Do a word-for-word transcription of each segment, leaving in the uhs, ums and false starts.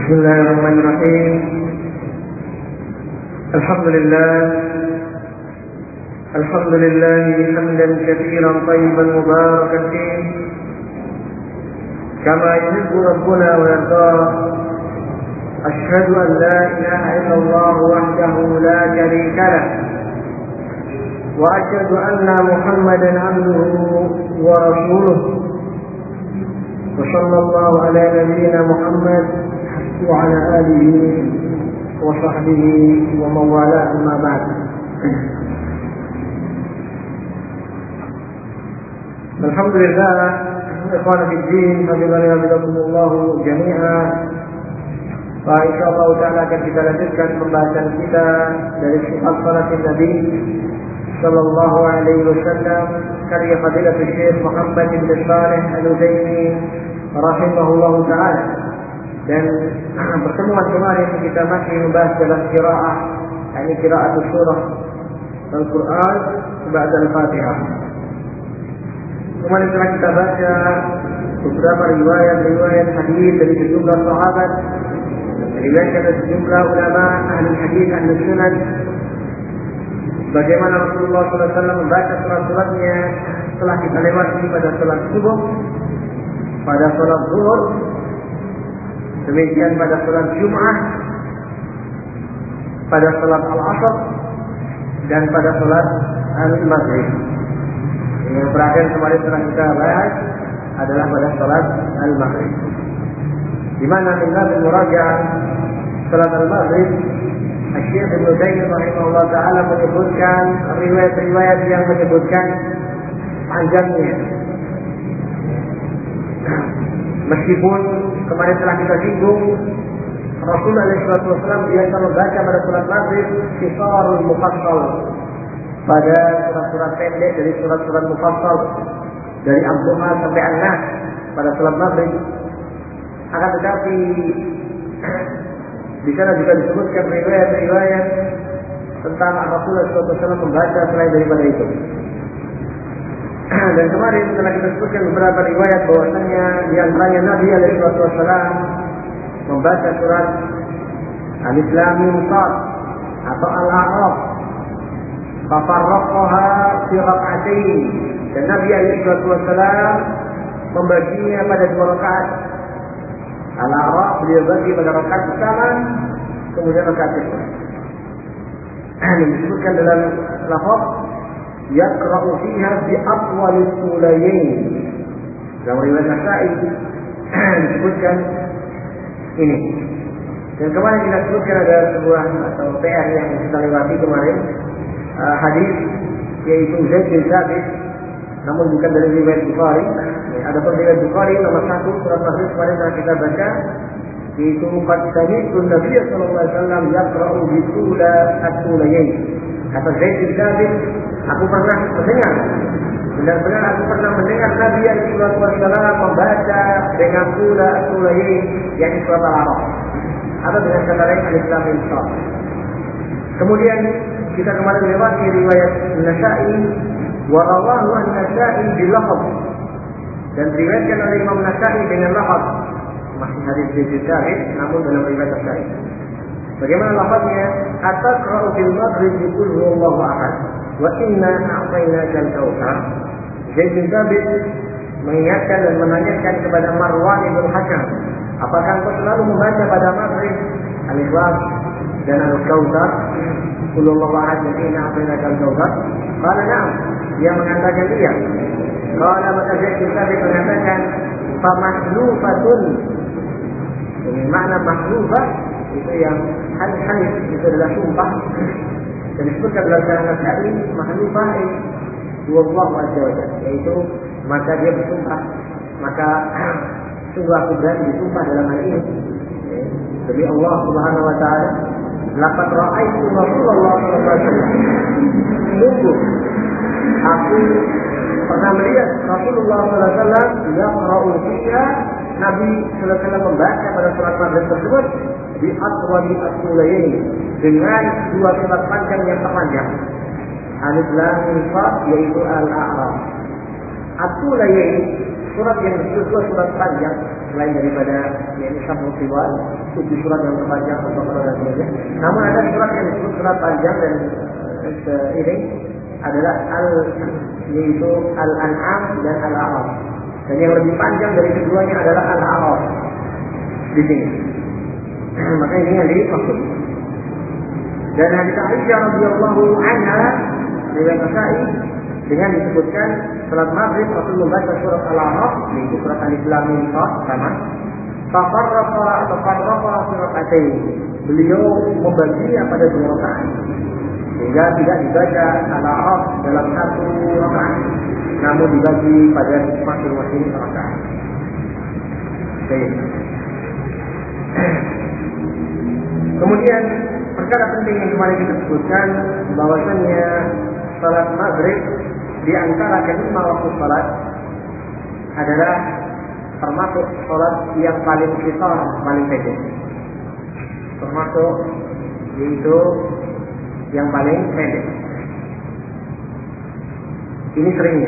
Bismillahirrahmanirrahim. Alhamdulillah. Alhamdulillah hamdan katsiran thayyiban mubarakan fihi kama yuhibbu rabbuna wa yarda. Asyhadu an la ilaha illallah wahdahu la syarika lah wa asyhadu anna Muhammadan abduhu wa rasuluh. Wa sallallahu ala nabiyyina Muhammad wa ala alihi wa sahbihi wa man wala, amma ba'd. Alhamdulillah, ikhwan fiddin, hadirin wa bidakumullah jami'a. Wa insyaallah taala akan kita lanjutkan pembahasan kita dari sifat salat Nabi sallallahu alaihi wasallam karya Fadilatul Syekh Muhammad bin Shalih Al-Utsaimin rahimahullahu taala. Dan pertemuan kemarin kita masih membahas dalam qiraah, yakni qiraatul surah Al-Quran ba'da Al-Fatihah. Kemarin telah kita baca beberapa riwayat-riwayat hadis dari sejumlah sahabat, riwayat dari sejumlah ulama ahli hadis ahli sunan, bagaimana Rasulullah sallallahu alaihi wasallam membaca surat-suratnya setelah kita lewati pada salat subuh, pada salat zuhur, demikian pada salat Jumat, pada salat Al-Asr, dan pada salat Al-Maghrib. Yang terakhir kemarin telah kita bahas adalah pada salat Al-Maghrib, di mana minna bil murajaah salat Al-Maghrib, Syekh Ibnu Utsaimin rahimahullah taala menyebutkan riwayat-riwayat yang menyebutkan panjangnya. Meskipun kemarin telah kita singgung, Rasulullah shallallahu alaihi wasallam biasa membaca pada salat Maghrib qisarul mufassal, pada surat-surat pendek dari surat-surat mufassal dari Al-Duha sampai An-Nas pada salat Maghrib. Akan tetapi di sana juga disebutkan riwayat-riwayat tentang Rasulullah shallallahu alaihi wasallam membaca selain daripada itu. Dan kemarin telah kita sebutkan beberapa riwayat bahwasanya di antaranya Nabi alaihi wasallam membaca surat Alif Lam Mim Sad atau Al-A'raf, fafarraqaha fi rak'atain, dan Nabi alaihi wasallam membaginya pada dua rakaat. Al-A'raf beliau bagi pada rakaat pertama, kemudian rakaat kedua. Ini disebutkan dalam lafaz yaqra'u fiha bi atwalis sulayain. Dalam riwayat Nasa'i disebutkan ini. Dan kemarin kita sebutkan ada sebuah atau P R yang kita lewati kemarin, uh, hadis yaitu Zaid bin Thabit, namun bukan dari riwayat Bukhari. Ada pun riwayat Bukhari nomor satu surat Maghrib kemarin telah kita baca, yaitu qad sami'tu Nabi sallallahu alaihi wasallam yaqra'u bi sula at-tulayain. Kata Zaid bin Thabit, aku pernah mendengar, benar-benar aku pernah mendengar Nabi alaihi wasallam membaca dengan sura at-tulayain, yakni surat Al-A'raf, atau dengan kata lain Alif Lam Mim Sad. Kemudian kita kemarin lewati riwayat Nasa'i, wa rawahu an-Nasa'i bil lafz, dan diriwayatkan oleh Imam Nasa'i dengan lafaz masih hadis Zaid Thabit, namun dalam riwayat Nasa'i. Bagaimana lafaznya? Ataqra'u fil maghrib bi qul huwallahu ahad wa inna a'tainaka al-kautsar. Zaid bin Thabit mengingatkan dan menanyakan kepada Marwan bin Hakam, apakah engkau selalu membaca pada maghrib Al-Ikhlas dan Al-Kautsar, qul huwallahu ahad wa inna a'tainaka al-kautsar? Qala na'am, dia mengatakan iya. Qala maka Zaid bin Thabit mengatakan fa mahlufatun. Ini makna mahlufah itu yang halif, itu adalah sumpah. Dan disebutkan dalam bahasa Nasa'i mahlufah wallahu azza wa jalla, yaitu maka dia bersumpah, maka sungguh aku berani bersumpah dalam hal ini demi Allah Subhanahu wa taala, laqad ra'aitu Rasulullah sallallahu alaihi wasallam, sungguh aku pernah melihat Rasulullah sallallahu alaihi wasallam yaqra'u fiha, Nabi sallallahu alaihi wasallam membaca pada surat Maghrib tersebut di atwali as-sulayain, dengan dua surat panjang yang terpanjang, Alif Lam Mim Sad, yaitu Al-A'raf. As-sulayain, surat yang disebut surat panjang, selain daripada yakni sabul riwayat, tujuh surat yang terpanjang Al-Baqarah dan sebagainya. Namun ada surat yang disebut surat panjang dan uh, ini adalah al yaitu Al-An'am dan Al-A'raf. Dan yang lebih panjang dari keduanya adalah Al-A'raf di sini. Maka ini yang dimaksud. Dan hadits Aisyah radhiyallahu anha riwayat Nasa'i dengan disebutkan salat maghrib Rasul membaca surat Al-A'raf yaitu surat Alif Lam Mim sama. Tafarraqa atau farraqa suratayn. Beliau membaginya pada dua rakaat. Sehingga tidak dibaca Al-A'raf dalam satu rakaat, namun dibagi pada masing-masing rakaat. Baik. Kemudian perkara penting yang kemarin kita sebutkan bahwasannya salat maghrib di antara kelima waktu salat adalah termasuk salat yang paling qisar, paling pendek. Termasuk yaitu yang paling pendek. Ini seringnya.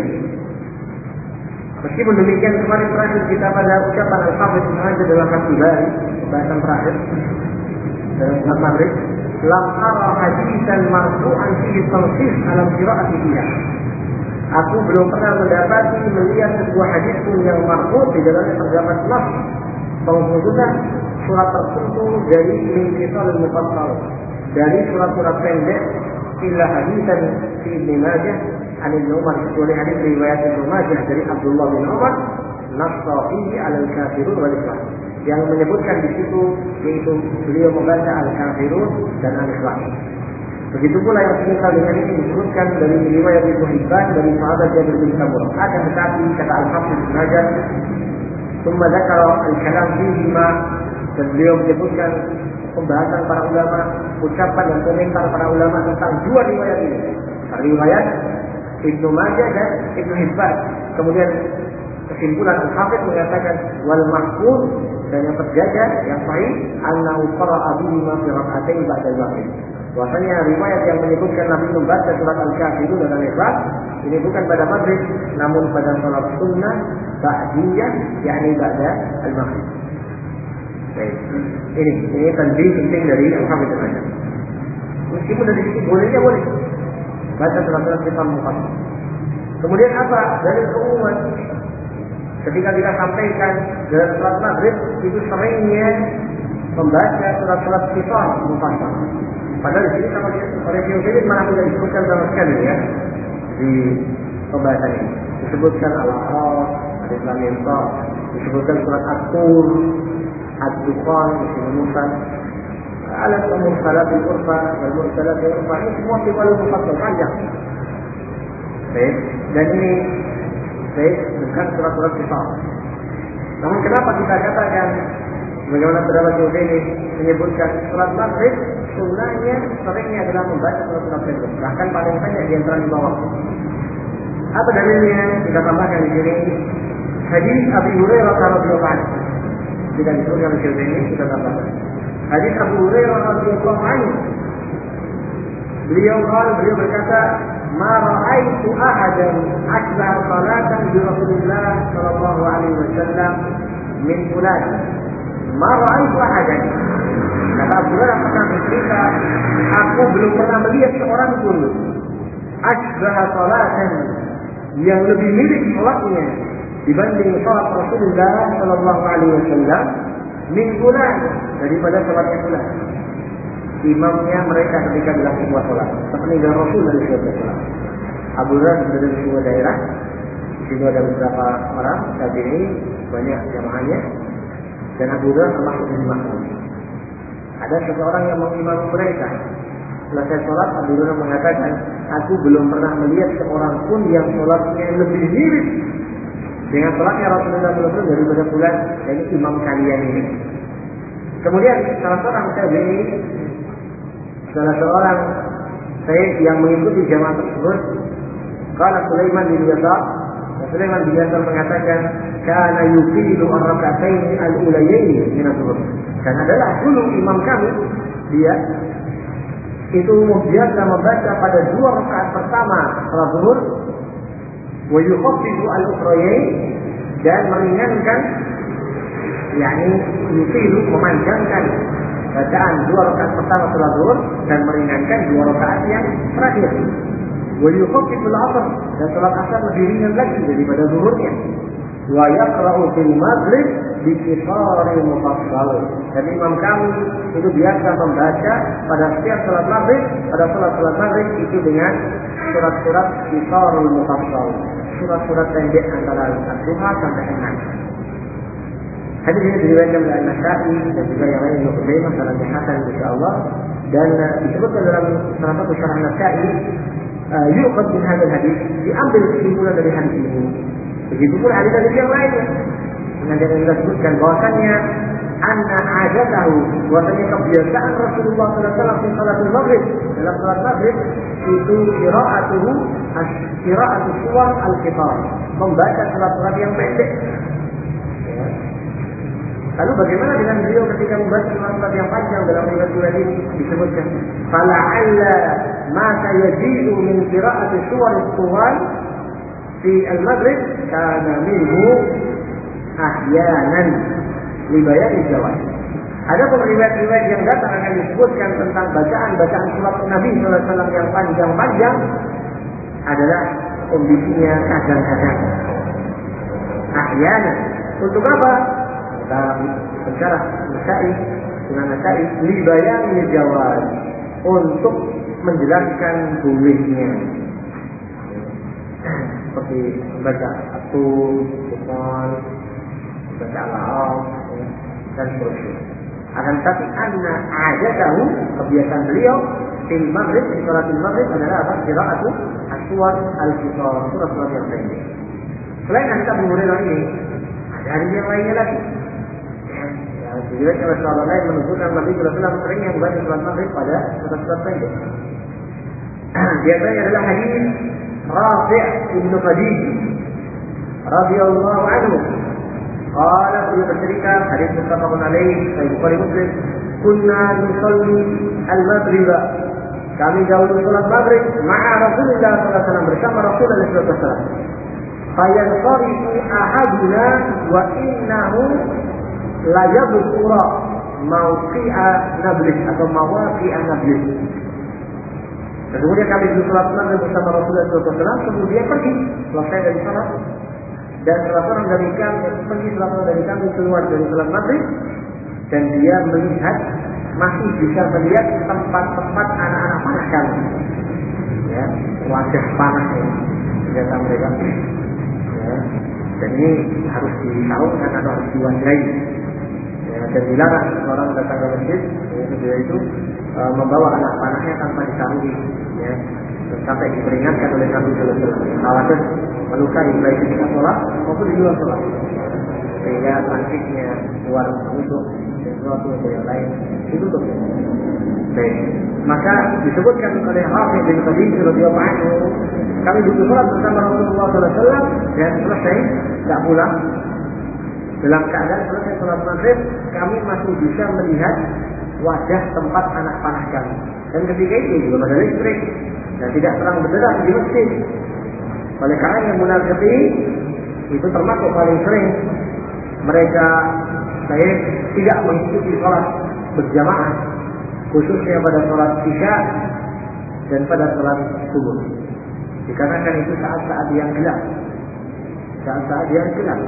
Meskipun demikian kemarin terakhir kita pada ucapan Al-Hafidz Ibnu Hajar dalam Fathul Bari, bahasan terakhir dalam surat Maghrib, lam ara hadisan marfu'an fihi tansis alam qira'ati fiha. Aku belum pernah mendapati melihat sebuah hadis pun yang marfu' di dalamnya terdapat nas penghususan surat tertentu dari min qisalil mufassal, dari surat-surat pendek illa hadisan fi Ibnu Majah an Ibnu Umar, kecuali hadis riwayat Ibnu Majah dari Abdullah bin Umar nassa fihi al-kafirun wal ikhlas, yang menyebutkan di situ yaitu beliau membaca al-kafirun dan al-ikhlas. Begitu pula yang semisal dengan ini disebutkan dari riwayat Ibnu Hibban dari sahabat Jabir bin Samurah. Akan tetapi kata Al-Hafidz Ibnu Hajar, "Tsumma dzakara al-kalam fihi ma", dan beliau menyebutkan pembahasan para ulama, ucapan dan komentar para ulama tentang dua riwayat ini. Riwayat Ibnu Majah dan Ibnu Hibban. Kemudian kesimpulan Al-Hafidz mengatakan wal mahfuz, dan yang terjaga yang sahih annahu qara'a bihi ma fi rak'atain ba'da al-maghrib. Bahwasanya riwayat yang menyebutkan Nabi membaca surat Al-Kafirun dan Al-Ikhlas ini bukan pada maghrib, namun pada salat sunnah ba'diyah, yakni ba'da al-maghrib. Baik. Ini ini tanbih penting dari Al-Hafidz Ibnu Hajar. Meskipun dari sisi bolehnya boleh baca surat-surat kita mufassal. Kemudian apa? Dari keumuman. Ketika kita sampaikan dalam surat Maghrib itu seringnya membaca surat-surat qisar mufassal. Padahal di sini sama oleh Syekh malah tidak disebutkan sama sekali ya di pembahasan ini. Disebutkan Al-A'raf, Alif Lam Mim, disebutkan surat At-Tur, Ad-Dukhan, disebutkan Alat Mursalat al-Urfa, Al-Mursalat al-Urfa, ini semua tiwal mufassal panjang. Baik, dan ini baik bukan surat-surat qisar. Namun kenapa kita katakan bagaimana pendapat Syekh ini menyebutkan surat Maghrib sunnahnya seringnya adalah membaca surat-surat pendek, bahkan paling banyak di antara lima waktu. Apa dalilnya? Kita tambahkan di sini hadis Abu Hurairah radhiyallahu anhu. Tidak disebutkan di sini, kita tambahkan hadis Abu Hurairah radhiyallahu anhu. Beliau beliau berkata, "Ma ra'aitu ahadan akbar salatan bi Rasulillah sallallahu alaihi wasallam min fulan." Ma ra'aitu ahadan. Kata Abu Hurairah pernah bercerita, aku belum pernah melihat seorang pun asbah salatan yang lebih mirip salatnya dibanding salat Rasulullah sallallahu alaihi wasallam min fulan, daripada salatnya fulan. Imamnya mereka ketika dalam sebuah salat, sepeninggal Rasul dari sebuah salat. Abu Hurairah berada di sebuah daerah, di situ ada beberapa orang, saat ini banyak jamaahnya, dan Abu Hurairah termasuk di makmum. Ada seseorang yang mengimami mereka. Selesai sholat, Abu Hurairah mengatakan, aku belum pernah melihat seorang pun yang sholatnya lebih mirip dengan sholatnya Rasulullah sallallahu alaihi wasallam daripada fulan, dari imam kalian ini. Kemudian salah seorang tabi'in, salah seorang sayyid yang mengikuti jamaah tersebut, qala Sulaiman bin Yasar, Sulaiman bin Yasar mengatakan, kana yuqilu ar-rak'atayn al-ulayayn min adh-dhuhr. Dan adalah dulu imam kami, dia itu biasa membaca pada dua rakaat pertama salat zuhur, wa yukhaffifu al-ukhrayayn, dan meringankan yakni yufilu memanjangkan bacaan dua rakaat pertama salat zuhur dan meringankan dua rakaat yang terakhir. Wa yukhaffifu al-'asr, dan salat asar lebih ringan lagi daripada zuhurnya. Wa yaqra'u fil maghrib bi qisaril mufassal, dan imam kami itu biasa membaca pada setiap salat maghrib, pada salat-salat maghrib itu dengan surat-surat qisarul mufassal, surat-surat pendek antara duha sampai enam. Hadis ini diriwayatkan oleh An-Nasa'i dan juga yang lain Ibnu Khuzaimah dalam Hasan insyaallah, dan uh, disebutkan dalam salah satu syarah An-Nasa'i, uh, yuqad min hadzal hadis, diambil kesimpulan dari hadis ini. Begitu pula hadis-hadis yang lainnya. Dengan yang kita sebutkan bahwasannya anna ajatahu, bahwasanya kebiasaan Rasulullah sallallahu alaihi wasallam di salatul maghrib, dalam salat maghrib itu qira'atuhu qira'atu suwar al-qisar, membaca surat-surat yang pendek. Ya. Lalu bagaimana dengan beliau ketika membaca surat-surat yang panjang? Dalam riwayat ini disebutkan fala'alla ma sayajidu min qira'ati suwar al-tuwal fi al-maghrib kana minhu ahyanan li bayani jawab. Ada riwayat-riwayat yang datang akan disebutkan tentang bacaan-bacaan surat Nabi sallallahu alaihi wasallam yang panjang-panjang adalah kondisinya kadang-kadang ahyanan. Untuk apa? Dalam sejarah Nasa'i, Sunan Nasa'i, li bayani jawab, untuk menjelaskan bolehnya. Seperti membaca At-Tur, Furqan, membaca Al-A'raf, dan seterusnya. Akan tetapi anna ajatahu, kebiasaan beliau fil maghrib, di salatul maghrib adalah apa? Qira'atu as-suwar al-qisar, surat-surat yang pendek. Selain hadis Abu Hurairah ini, ada hadis yang lainnya lagi. Ya, diriwayatkan oleh sahabat lain menunjukkan Nabi sallallahu alaihi wasallam sering yang membaca surat maghrib pada surat-surat pendek. Di antaranya adalah hadis Rafi' bin Khadij radhiyallahu anhu. Qala, beliau bercerita, hadis muttafaqun alaih, Sahih Bukhari Muslim, kunna nusalli al-maghrib, kami dahulu salat maghrib ma'a Rasulullah sallallahu alaihi wasallam, bersama Rasulullah sallallahu alaihi wasallam. Fayanqarifu ahaduna wa innahu la yabsura mawqi'a nablis, atau mawaqi'a nablis. Dan kemudian kami salat maghrib bersama Rasulullah sallallahu alaihi wasallam, kemudian pergi selesai dari salat. Dan salah seorang dari kami, pergi salah seorang dari kami keluar dari salat maghrib, dan dia melihat, masih bisa melihat tempat-tempat anak-anak panah kami. Ya, wajah panah ini senjata mereka. Ya, dan ini harus ditahukan atau harus diwaspadai. Ya, dan dilarang orang datang ke masjid, ya, dia itu e, membawa anak panahnya tanpa disarungi. Ya, sampai diperingatkan oleh Nabi sallallahu alaihi wasallam, khawatir melukai baik ketika sholat maupun di luar sholat, sehingga sakitnya keluar untuk sesuatu atau yang lain ditutup. Baik, maka disebutkan oleh Rafi' bin Khadij radhiyallahu anhu, kami duduk sholat bersama Rasulullah sallallahu alaihi wasallam dan selesai tidak pulang. Dalam keadaan selesai sholat maghrib, kami masih bisa melihat wajah tempat anak panah kami. Dan ketika itu belum ada listrik dan tidak terang benderang di masjid. Oleh karena yang munafikin itu termasuk paling sering mereka saya tidak mengikuti sholat berjamaah, khususnya pada sholat isya dan pada sholat subuh. Dikarenakan itu saat-saat yang gelap, saat-saat yang gelap.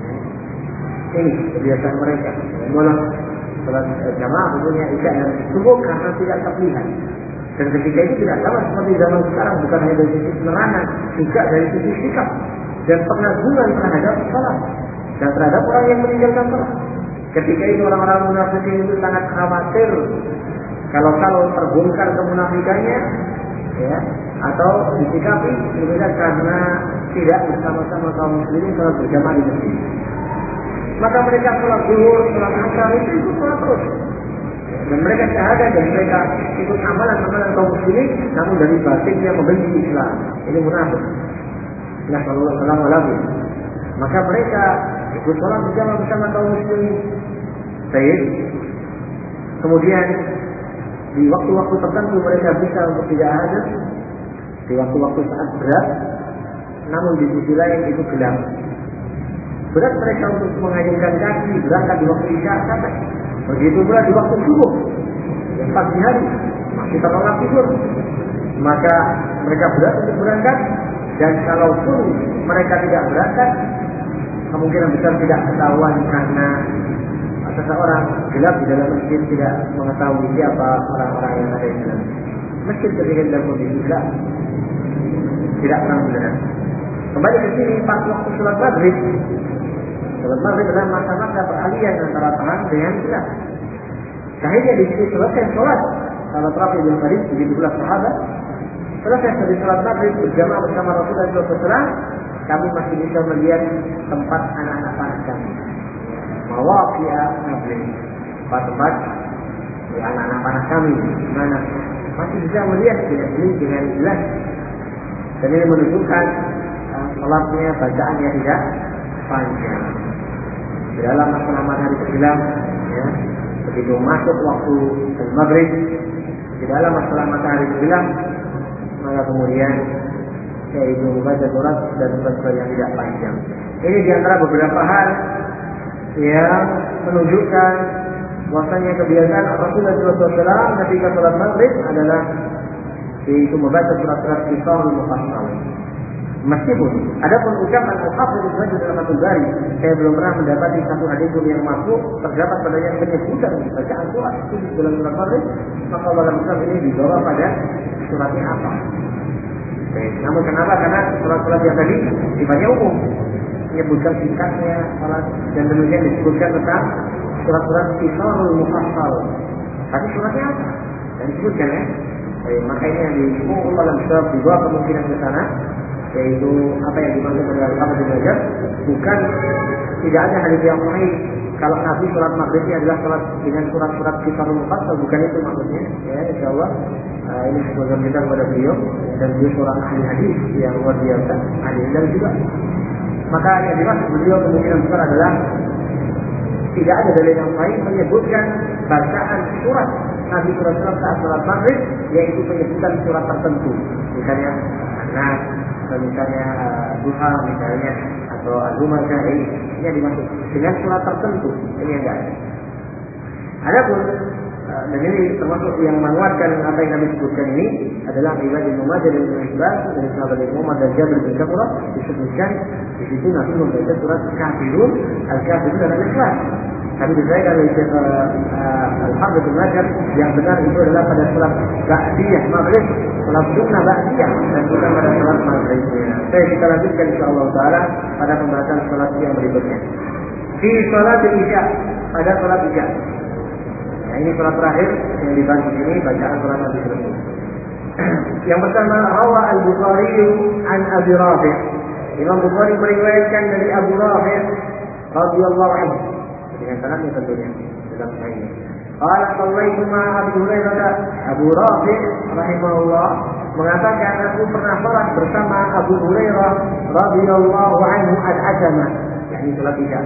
Ini kebiasaan mereka. Mulai sholat jamaah tentunya isya dan subuh karena tidak terlihat. Dan ketika itu tidak sama seperti zaman sekarang, bukan hanya dari sisi penerangan, juga dari sisi sikap dan pengagungan terhadap salat dan terhadap orang yang meninggalkan salat. Ketika itu orang-orang munafikin itu sangat khawatir kalau-kalau terbongkar kemunafikannya, ya, atau disikapi berbeda karena tidak bersama-sama kaum muslimin salat berjamaah di masjid. Maka mereka salat zuhur, salat asar itu ikut salat terus. Dan mereka syahadat dan mereka ikut amalan-amalan kaum muslimin, namun dari batinnya membenci Islam. Ini munafik. Nah, sallallahu alaihi wasallam. Maka mereka ikut salat berjamaah bersama kaum muslimin. Baik. Kemudian di waktu-waktu tertentu mereka bisa untuk tidak hadir, di waktu-waktu saat berat, namun di sisi lain itu gelap. Berat mereka untuk mengayunkan kaki, berangkat di waktu isya capek. Begitu pula di waktu subuh, yang pagi hari masih terlelap tidur, maka mereka berat untuk berangkat. Dan kalaupun mereka tidak berangkat, kemungkinan besar tidak ketahuan karena seseorang gelap di dalam masjid tidak mengetahui siapa orang-orang yang ada di dalam masjid ketika dalam kondisi gelap, tidak terang benderang. Kembali ke sini, pas waktu sholat maghrib, sholat maghrib adalah masa-masa peralihan antara terang dengan gelap. Akhirnya di sini selesai sholat, sahabat Rafi bin Khalid, begitu pula sahabat, selesai dari sholat maghrib berjamaah bersama Rasulullah shallallahu alaihi wasallam, kami masih bisa melihat tempat anak-anak panah kami. Mawaqi'a maghrib, tempat-tempat anak-anak panah kami, mana masih bisa melihat dengan ini dengan jelas. Dan ini menunjukkan sholatnya, bacaannya tidak panjang. Di dalam masalah matahari tenggelam, ya, begitu masuk waktu maghrib, di dalam masalah matahari tenggelam, maka kemudian yaitu membaca surat dan surat yang tidak panjang. Ini diantara beberapa hal yang menunjukkan bahwasanya kebiasaan Rasulullah shallallahu alaihi wasallam ketika sholat maghrib adalah yaitu membaca surat-surat Qisarul Mufassal. Meskipun adapun ucapan Al-Hafidz Ibnu Hajar dalam Fathul Bari, saya belum pernah mendapati satu hadis yang masuk terdapat padanya penyebutan bacaan surat itu dalam surat maghrib, maka dalam Islam ini dibawa pada suratnya apa. Oke. Namun kenapa? Karena surat-surat yang tadi sifatnya umum, menyebutkan singkatnya salat dan demikian disebutkan tentang surat-surat Qisarul Mufassal. Tapi suratnya apa? Dan disebutkan ya. Eh, maka ini yang diumum dalam Islam dibawa kemungkinan ke sana, yaitu apa yang dimaksud oleh Al-Hafidz Ibnu Hajar, bukan tidak ada hadis yang sahih kalau Nabi sholat maghrib ini adalah sholat dengan surat-surat Qisarul Mufassal, bukan itu maksudnya. Ya, insyaallah uh, ini sebagian kita kepada beliau dan beliau seorang ahli hadis yang luar biasa, ahli ilmu juga. Maka yang dimaksud beliau kemungkinan besar adalah tidak ada dalil yang sahih menyebutkan bacaan surat Nabi Sallallahu Alaihi Wasallam saat sholat maghrib, yaitu penyebutan surat tertentu, misalnya An-Nas, atau misalnya uh, Duha misalnya, atau Al-Humazah, ini yang dimaksud dengan surat tertentu, ini yang tidak ada. Adapun uh, dan ini termasuk yang menguatkan apa yang Nabi sebutkan ini adalah riwayat Ibnu Majah dan Ibnu Hibban dari sahabat Ibnu Umar dan Jabir bin Samurah, disebutkan di situ Nabi membaca surat Kafirun, Al-Kafirun dan Al-Ikhlas. Tapi disebutkan oleh Syekh Al-Hafidz Ibnu Hajar yang benar itu adalah pada salat ba'diyah maghrib, salat sunnah ba'diyah, dan bukan pada salat maghrib. Saya kita lanjutkan insyaallah taala pada pembahasan salat yang berikutnya. Di salat Isya, pada salat Isya. Nah, ini salat terakhir yang dibahas di sini, bacaan salat Nabi tersebut. Yang pertama, rawa Al-Bukhari an Abi Rafi'. Imam Bukhari meriwayatkan dari Abu Rafi' radhiyallahu anhu dengan sanadnya tentunya dalam sahih. Qala sallaitu ma'a Abu Hurairah. Abu Rafi' rahimahullah mengatakan aku pernah salat bersama Abu Hurairah radhiyallahu anhu al-Ajamah, yakni salat Isya.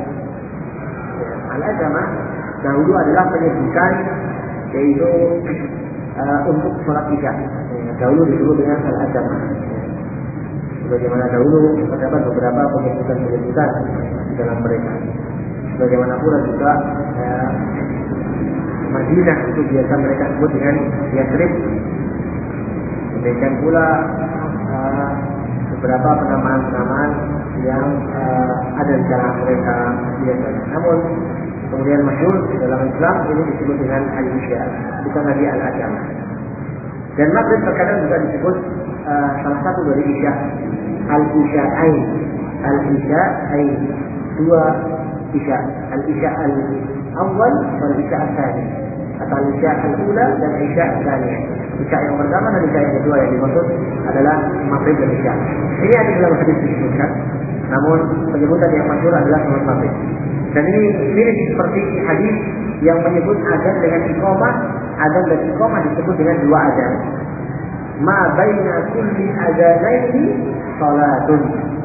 Al-Ajamah dahulu adalah penyebutan yaitu uh, untuk salat Isya. Dahulu disebut dengan al-Ajamah. Bagaimana dahulu terdapat beberapa penyebutan-penyebutan di dalam mereka. Bagaimana pula juga eh, Madinah itu biasa mereka sebut dengan Yathrib. Demikian pula eh, beberapa penamaan-penamaan yang eh, ada di dalam mereka biasa. Namun kemudian masyhur dalam Islam ini disebut dengan Al-Isya, bukan lagi Al-Ajamah. Dan maghrib terkadang juga disebut uh, salah satu dari Isya, Al-Isya'ain, Al-Isya'ain, dua Isya, Al-Isya al-Awwal dan Al-Isya al-Thani, atau Al-Isya al-Ula dan Al-Isya al-Thani. Isya yang pertama dan Isya yang kedua yang dimaksud adalah maghrib dan Isya. Ini ada dalam hadis disebutkan, namun penyebutan yang masyhur adalah salat maghrib. Dan ini mirip seperti hadis yang menyebut adzan dengan iqamah. Adzan dan iqamah disebut dengan dua adzan. Ma baina kulli adzanaini salatun.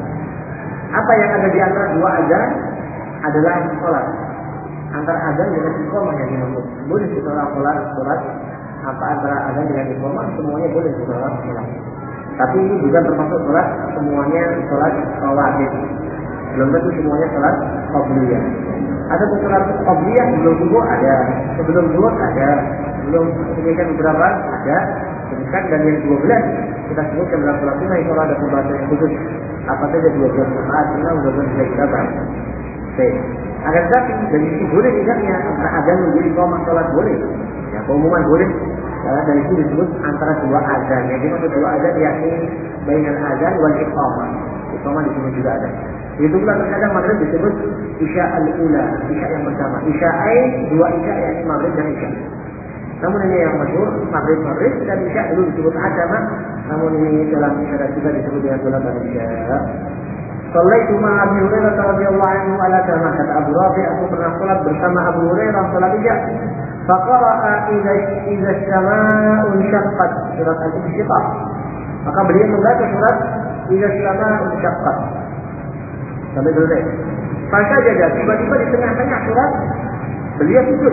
Apa yang ada di antara dua adzan adalah salat. Antara adzan dengan iqamah yang dimaksud. Boleh setelah salat salat apa antara adzan dengan iqamah semuanya boleh setelah salat. Tapi ini juga termasuk salat semuanya salat rawatib. Belum tentu semuanya salat qabliyah. Ada sholat qabliyah sebelum subuh ada, sebelum zuhur ada, sebelum sebutkan beberapa ada, sebutkan dan yang dua belas kita sebutkan dalam sholat sunnah insya Allah ada pembahasan yang khusus. Apa saja dua belas rakaat sunnah dua belas bisa kita bahas. Baik. Akan tetapi dari sisi boleh tidaknya antara azan menjadi qomah sholat boleh. Ya, keumuman boleh. Karena dari itu disebut antara dua azan. Yang dimaksud dua azan yakni bainal azan wal iqamah. Iqamah di sini juga ada. Itu pula terkadang maghrib disebut isya al-ula, isya yang pertama. Isya ai dua isya yakni maghrib dan isya. Namun ini yang masyhur maghrib maghrib dan isya dulu disebut adama. Namun ini dalam syarat juga disebut dengan salat isya. Sallaitu ma'a Abi Hurairah radhiyallahu anhu ala kama kata Abu Rafi, aku pernah salat bersama Abu Hurairah salat isya. Faqara'a idza idza as-samaa'u inshaqqat, surat al-insyiqaq. Maka beliau membaca surat idza as-samaa'u inshaqqat. Sampai selesai. Maka jaga tiba-tiba di tengah-tengah surat beliau sujud.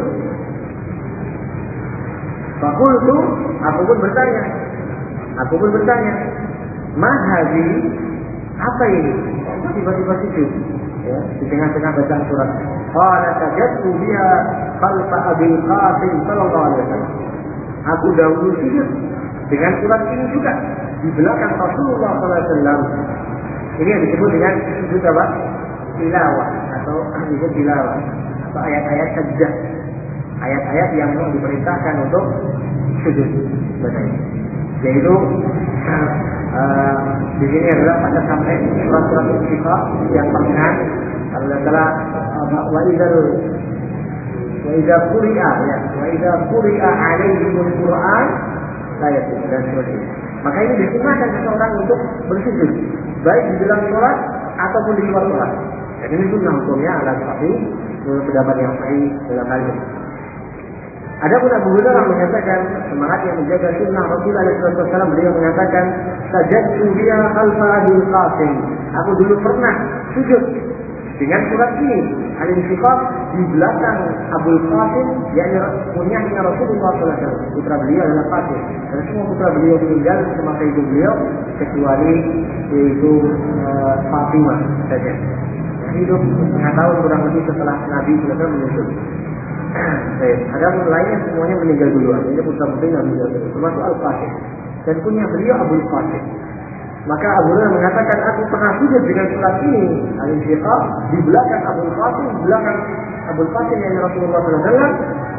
Faqultu, aku pun bertanya. Aku pun bertanya, "Ma hadhi?" Apa ini? Kok tiba-tiba sujud? Ya, di tengah-tengah bacaan surat. Qala sajadtu biha khalfa Abil Qasim sallallahu alaihi wasallam. Aku dahulu sujud dengan surat ini juga di belakang Rasulullah sallallahu alaihi wasallam. Ini yang disebut dengan sujud apa? Tilawah atau disebut tilawah atau ayat-ayat sajdah. Ayat-ayat yang memang diperintahkan untuk sujud padanya. Yaitu uh, di sini adalah pada sampai surat-surat Al-Insyiqaq yang pertengahan adalah wa idzal wa idza quri'a ya wa idza quri'a 'alaihimul Qur'an la yasjudun dan seterusnya. Maka ini disunahkan seseorang untuk bersujud baik di dalam sholat ataupun di luar sholat. Dan ini sunnah hukumnya ala sahih menurut pendapat yang sahih dalam hal ini. Adapun Abu Hurairah menyatakan semangat yang menjaga sunnah Rasulullah shallallahu alaihi wasallam, beliau mengatakan sajadtu biha khalfa Abil Qasim. Aku dulu pernah sujud dengan surat ini Al-Insyiqaq di belakang Abul Qasim, yakni punyanya Rasulullah sallallahu alaihi wasallam. Putra beliau adalah Qasim. Dan semua putra beliau meninggal semasa hidup beliau kecuali yaitu uh, Fatimah saja. Yang hidup setengah tahun kurang lebih setelah Nabi sallallahu alaihi wasallam menyusul. Baik, ada pun lainnya semuanya meninggal duluan. Ini putra putrinya meninggal duluan, termasuk Al-Qasim. Dan punya beliau Abul Qasim. Maka Abu Hurairah mengatakan aku pernah sujud dengan surat ini Al-Insyiqaq di belakang Abul Qasim, di belakang Abul Qasim yang Rasulullah sallallahu alaihi wasallam.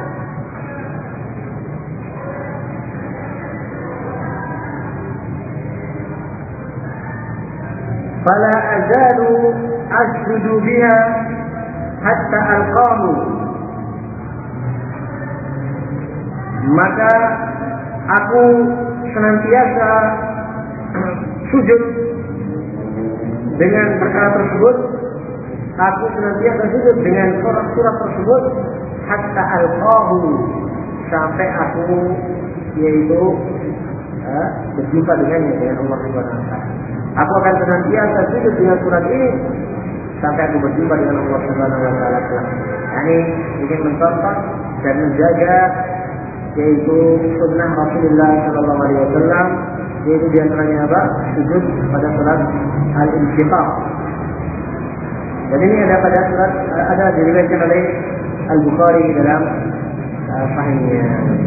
Fala azalu asjudu biha hatta alqahu. Maka aku senantiasa sujud dengan perkara tersebut. Aku senantiasa sujud dengan surat-surat tersebut hatta alqahu, sampai aku yaitu eh, berjumpa dengannya, dengan Allah Subhanahu wa taala. Aku akan senantiasa sujud dengan surat ini sampai aku berjumpa dengan Allah Subhanahu wa taala. Yani ingin mencontoh dan menjaga yaitu sunnah Rasulullah Sallallahu Alaihi Wasallam, yaitu diantaranya apa? Sujud pada surat Al-Insyiqaq. Dan ini ada pada surat, ada diriwayatkan oleh Al-Bukhari dalam uh, sahihnya.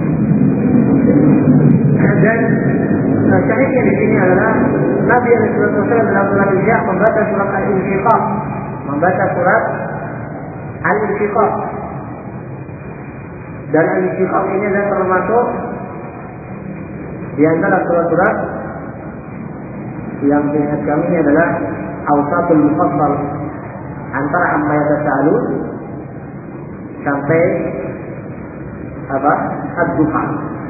Dan uh, sahihnya di sini adalah Nabi Sallallahu Alaihi Wasallam dalam surat Isya membaca surat Al-Insyiqaq, membaca surat Al-Insyiqaq. Dan Al-Insyiqaq ini adalah termasuk di antara surat-surat yang diingat kami ini adalah Awsatul Mufassal, antara Amma Yatasa'alun sampai apa? Ad-Duha.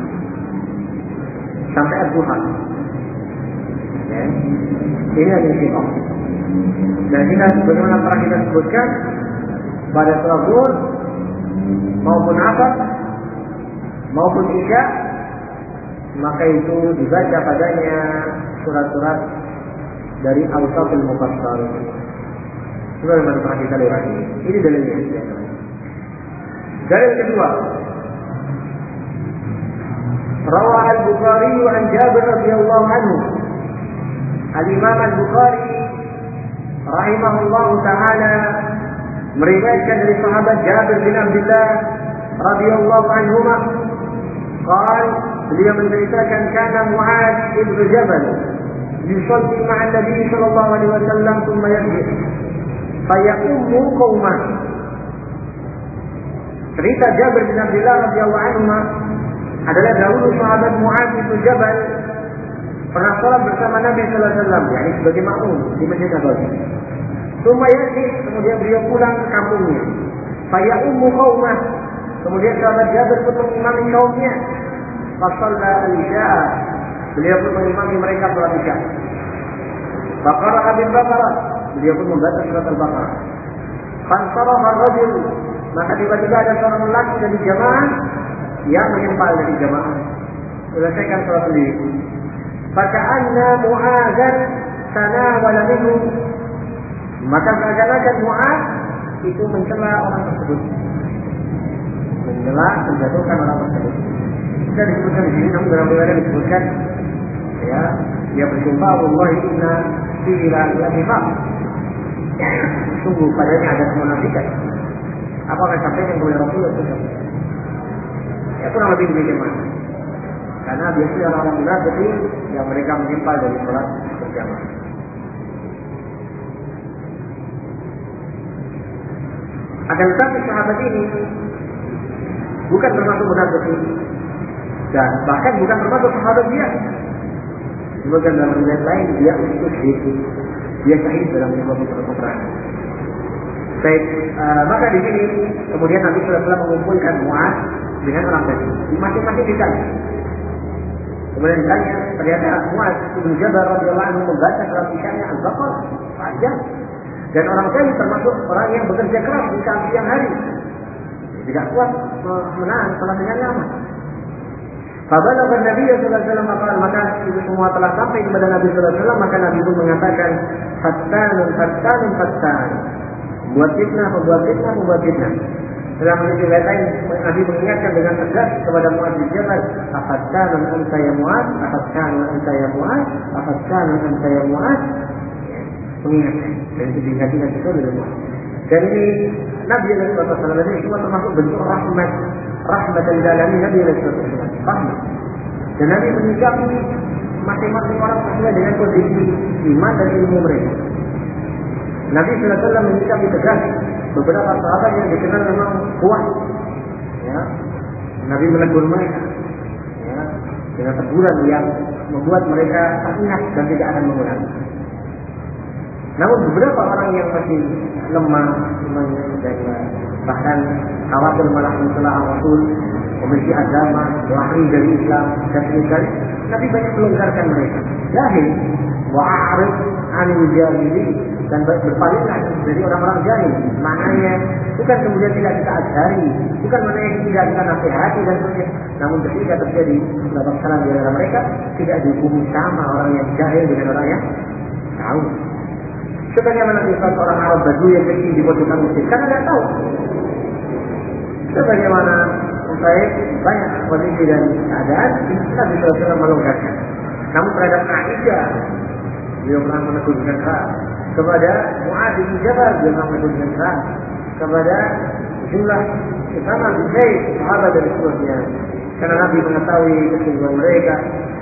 Sampai Ad-Duha. Ya. Ini Al-Insyiqaq. Dan kita bagaimana pernah kita sebutkan pada surat Zuhur maupun Asar maupun Isya, maka itu dibaca padanya surat-surat dari Awsatul Mufassal. Sebagaimana pernah kita lewati. Ini dalilnya. Dalil kedua, Rawah Al-Bukhari an Jabir radhiyallahu anhu. Al-Imam Al-Bukhari rahimahullahu taala meriwayatkan dari sahabat Jabir bin Abdullah radhiyallahu anhuma, qal, beliau menceritakan kana Mu'adz ibn Jabal yusalli ma'a Nabi sallallahu alaihi wasallam thumma yarji fayaqummu qaumah. Cerita Jabir bin Abdullah radhiyallahu anhuma adalah dahulu sahabat Mu'adz ibn Jabal pernah salat bersama Nabi sallallahu alaihi wasallam, yakni sebagai makmum di Masjid Nabawi. Thumma yarji, kemudian beliau pulang ke kampungnya. Fayaqummu qaumah, kemudian sahabat Jabir pun mengimami kaumnya. Fasalla al-isya, beliau pun mengimami mereka salat isya. Faqara'a bil-Baqarah, beliau pun membaca surat Al-Baqarah. Fansarafa ar-rajul, maka tiba-tiba ada seorang lelaki dari jamaah yang menyempal dari jamaah, selesaikan salat sendiri. Faka'anna Mu'adzan tanawala minhu, maka seakan-akan Mu'adz itu mencela orang tersebut, mencela, menjatuhkan orang tersebut. Sudah disebutkan di sini, namun dalam riwayat disebutkan, ya, dia bersumpah, wallahi inna fihi lanifaq, sungguh padanya ada kemunafikan. Apa akan sampaikan kepada Rasulullah? Ya kurang lebih demikian. Karena biasanya orang-orang munafik yang mereka menyempal dari sholat berjamaah. Akan tetapi sahabat ini bukan termasuk munafik dan bahkan bukan termasuk sahabat dia. Bukan dalam riwayat lain dia syahid, dia syahid dalam sebuah peperangan. Baik, uh, maka di sini kemudian Nabi sallallahu alaihi wasallam mengumpulkan Mu'adz dengan orang tadi, masing-masing ditanya. Kemudian ditanya, ternyata Mu'adz bin Jabal radhiyallahu anhu membaca surat Isya-nya Al-Baqarah panjang. Dan orang tadi termasuk orang yang bekerja keras di saat siang hari, tidak kuat menahan salatnya lama. Fabalagha Nabi sallallahu alaihi wasallam, maka itu semua telah sampai kepada Nabi sallallahu alaihi wasallam, maka Nabi pun mengatakan, fattanun fattanun fattan, buat fitnah, membuat fitnah, membuat fitnah. Dalam riwayat lain Nabi mengingatkan dengan tegas kepada Mu'adz bin Jabal, afattanun anta ya Mu'adz, afattanun anta ya Mu'adz, afattanun anta ya Mu'adz. Mengingatkan dan itu diingatkan itu dari Mu'adz. Dan ini Nabi sallallahu alaihi wasallam ini semua termasuk bentuk rahmat, rahmat dan dalami Nabi sallallahu alaihi wasallam. Rahmat. Dan Nabi menyikapi masing-masing orang sesuai dengan kondisi iman dan ilmu mereka. Nabi sallallahu alaihi wasallam menyikapi tegas beberapa sahabat yang dikenal memang kuat. Ya. Nabi menegur mereka, ya, dengan teguran yang membuat mereka teringat dan tidak akan mengulangi. Namun beberapa orang yang masih lemah imannya dan bahkan khawatir malah mencela Rasul, memiliki agama, lari dari Islam dan sebagainya, Nabi banyak melonggarkan mereka. Jahil, wa'arif anil jahili, dan berpalinglah dari orang-orang jahil. Maknanya bukan kemudian tidak kita ajari, bukan maknanya tidak kita nasihati dan sebagainya. Namun ketika terjadi beberapa kesalahan di antara mereka, tidak dihukumi sama orang yang jahil dengan orang yang tahu. Sebagaimana kisah seorang Arab Badui yang kecil di pojokan masjid, karena tidak tahu. Sebagaimana saya banyak kondisi dan keadaan, Nabi sallallahu alaihi wasallam melonggarkan. Namun terhadap Aisyah, beliau pernah menegur dengan keras. Kepada Mu'adz bin Jabal, beliau pernah menegur dengan keras. Kepada jumlah Usama bin Zaid, sahabat dari seterusnya. Karena Nabi mengetahui kesungguhan mereka,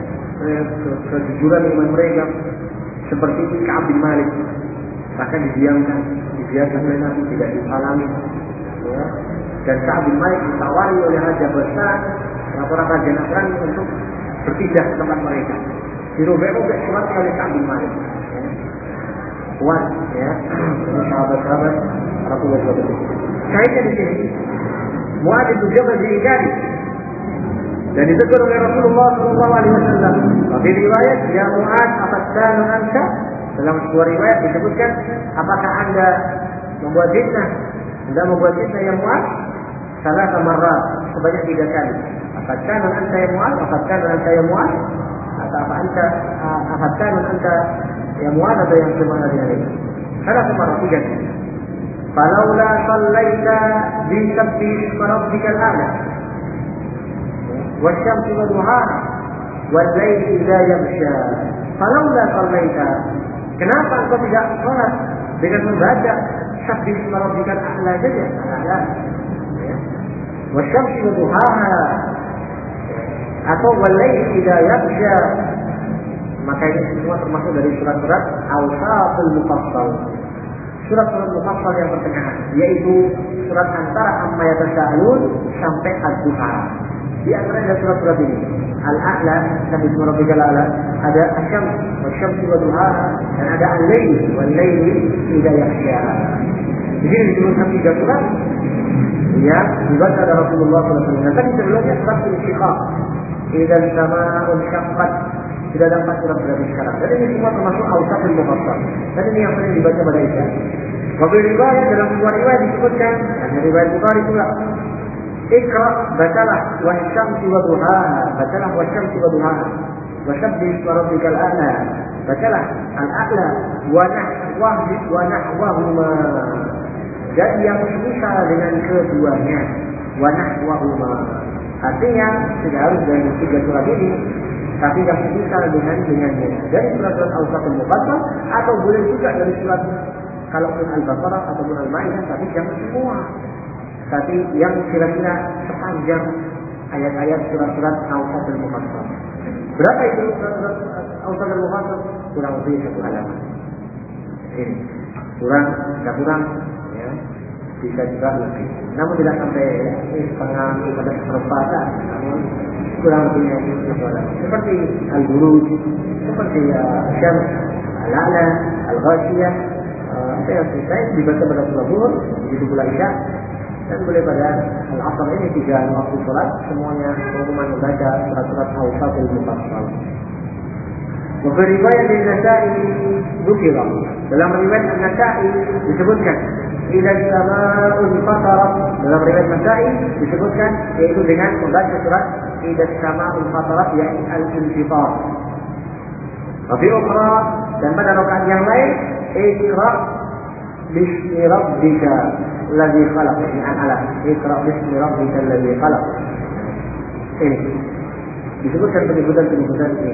kejujuran iman mereka, seperti Ka'ab bin Malik. Bahkan didiamkan, dibiarkan oleh Nabi, tidak dipalami. Ya. Dan Ka'ab bin Malik ditawari oleh Raja besar, orang Raja Nasrani untuk berpindah ke tempat mereka. Dirobek-robek kuat oleh Ka'ab bin Malik. Ya. Kuat, ya. Ini sahabat-sahabat Rasulullah shallallahu alaihi wasallam. Syahidnya di sini, Mu'adz bin Jabal diingkari dan ditegur oleh Rasulullah shallallahu alaihi wasallam. Tapi riwayat, ya Mu'adz, afattanu anta? Dalam sebuah riwayat disebutkan, apakah anda membuat fitnah? Anda membuat fitnah yang Mu'adz? Salah kamarat, sebanyak tiga kali. Afattanu anta ya Mu'adz? Afattanu anta ya Mu'adz? Atau apa anta? Afattanu anta ya Mu'adz atau yang semana ini? Salah kamarat, tiga kali. Falaula sallaita bi sabbi isma rabbikal a'la wasyamsi wa duhaha wal laili idza yaghsha. Falaula sallaita, kenapa engkau tidak sholat dengan membaca sabbih isma rabbikal a'la saja, al-a'la. Ya. Wasyamsi wa duhaha. Atau wal-laili idza yaghsha. Maka ini semua termasuk dari surat-surat Awsatul Mufassal. Surat-surat Mufassal yang pertengahan, yaitu surat antara Amma Yatasaalun sampai Ad-Duha. Di antara ada surat-surat ini, Al-A'la, Sabbih isma rabbikal a'la, ada Asy-Syams, Wasyamsi wa duhaha, dan ada Al-Lail, wal-laili idza yaghsha. Jadi disebutkan tiga surat yang dibaca oleh Rasulullah sallallahu alaihi wasallam. Tadi sebelumnya surat Al-Insyiqaq, Idzal samaa'un syaqqat. Sudah ada empat surat berarti sekarang. Dan ini semua termasuk Awsatul Mufassal. Dan ini yang sering dibaca pada Isya. Wabil riwayat, dalam sebuah riwayat disebutkan, dan riwayat Bukhari pula, Iqra, bacalah wasyamsi wa duhaha, bacalah wasyamsi wa duhaha, wasabbih isma rabbikal a'la, bacalah al-a'la wa nahwahu wa nahwahuma. Dan yang semisal dengan keduanya, wa nahwahuma. Artinya tidak harus dari tiga surat ini, tapi yang semisal dengan dengannya. Dari surat-surat Awsatul Mufassal, atau boleh juga dari surat kalaupun Al-Baqarah ataupun Al-Maidah, tapi jangan semua. Tapi yang kira-kira sepanjang ayat-ayat surat-surat Awsatul Mufassal. Berapa itu surat-surat Awsatul Mufassal? Kurang lebih satu halaman. Ini kurang, tidak kurang, ya, bisa juga lebih. Namun tidak sampai ya, setengah pada seperempat, namun kurang lebihnya satu halaman. Seperti Al-Buruj, seperti Asy-Syams, Al-A'la, Al-Ghashiyah. Apa yang selesai dibaca pada sholat zuhur, begitu pula Isya. Dan boleh pada Al-Asr, ini tiga waktu sholat, semuanya pengumuman membaca surat-surat Awsatul Mufassal. Wa riwayat An-Nasa'i dzukira, dalam riwayat An-Nasa'i disebutkan idza as-samaa'u fatarat, dalam riwayat An-Nasa'i disebutkan yaitu dengan membaca surat idza as-samaa'u fatarat, yaitu al-infitar. Wa fi ukhra, dan pada rakaat yang lain Iqra bismi rabbika alladzi khalaq, ini al-alaq, Iqra bismi rabbika alladzi khalaq. Ini disebutkan penyebutan-penyebutan ini.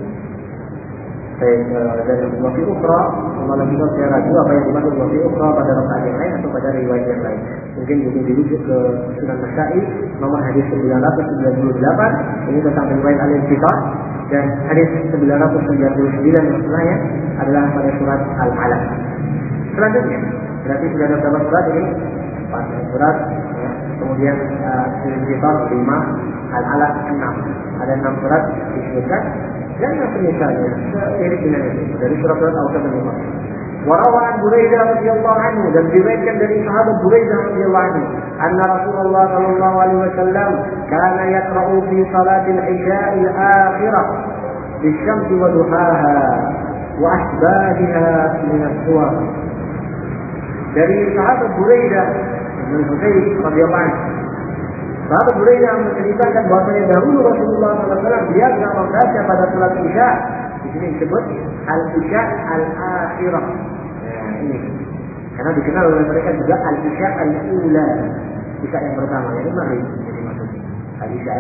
Baik, dan wafi ukhra, malah kita saya ragu apa yang dimaksud wafi ukhra pada rakaat yang lain atau pada riwayat yang lain. Mungkin butuh dirujuk ke Sunan Nasa'i nomor hadis sembilan ratus sembilan puluh delapan, ini tentang riwayat Al-Infitar, dan hadis sembilan ratus sembilan puluh sembilan yang setelahnya adalah pada surat Al-Alaq. Selanjutnya, berarti sudah ada berapa surat ini? Empat surat, ya. Kemudian Al-Infitar lima, Al-Alaq enam. Ada enam surat disebutkan. Dan yang semisalnya seiring dengan itu dari surat-surat Awsatul Mufassal. Warawa an Buraidah radhiyallahu anhu, dan diriwayatkan dari sahabat Buraidah radhiyallahu anhu, anna Rasulullah sallallahu alaihi wasallam kana yaqra'u fi salatil isya'i al-akhirah bisyamsi wa duhaha wa asbahiha min as-suwar. Dari sahabat Buraidah bin Husayb radhiyallahu anhu, sahabat Buraidah menceritakan bahwasanya dahulu Rasulullah sallallahu alaihi wasallam dia pernah membaca pada salat Isya. Di sini disebut al-Isya al-akhirah. Nah, ini karena dikenal oleh mereka juga al-Isya al-ula, Isya yang pertama, yaitu maghrib. Jadi maksudnya al-Isya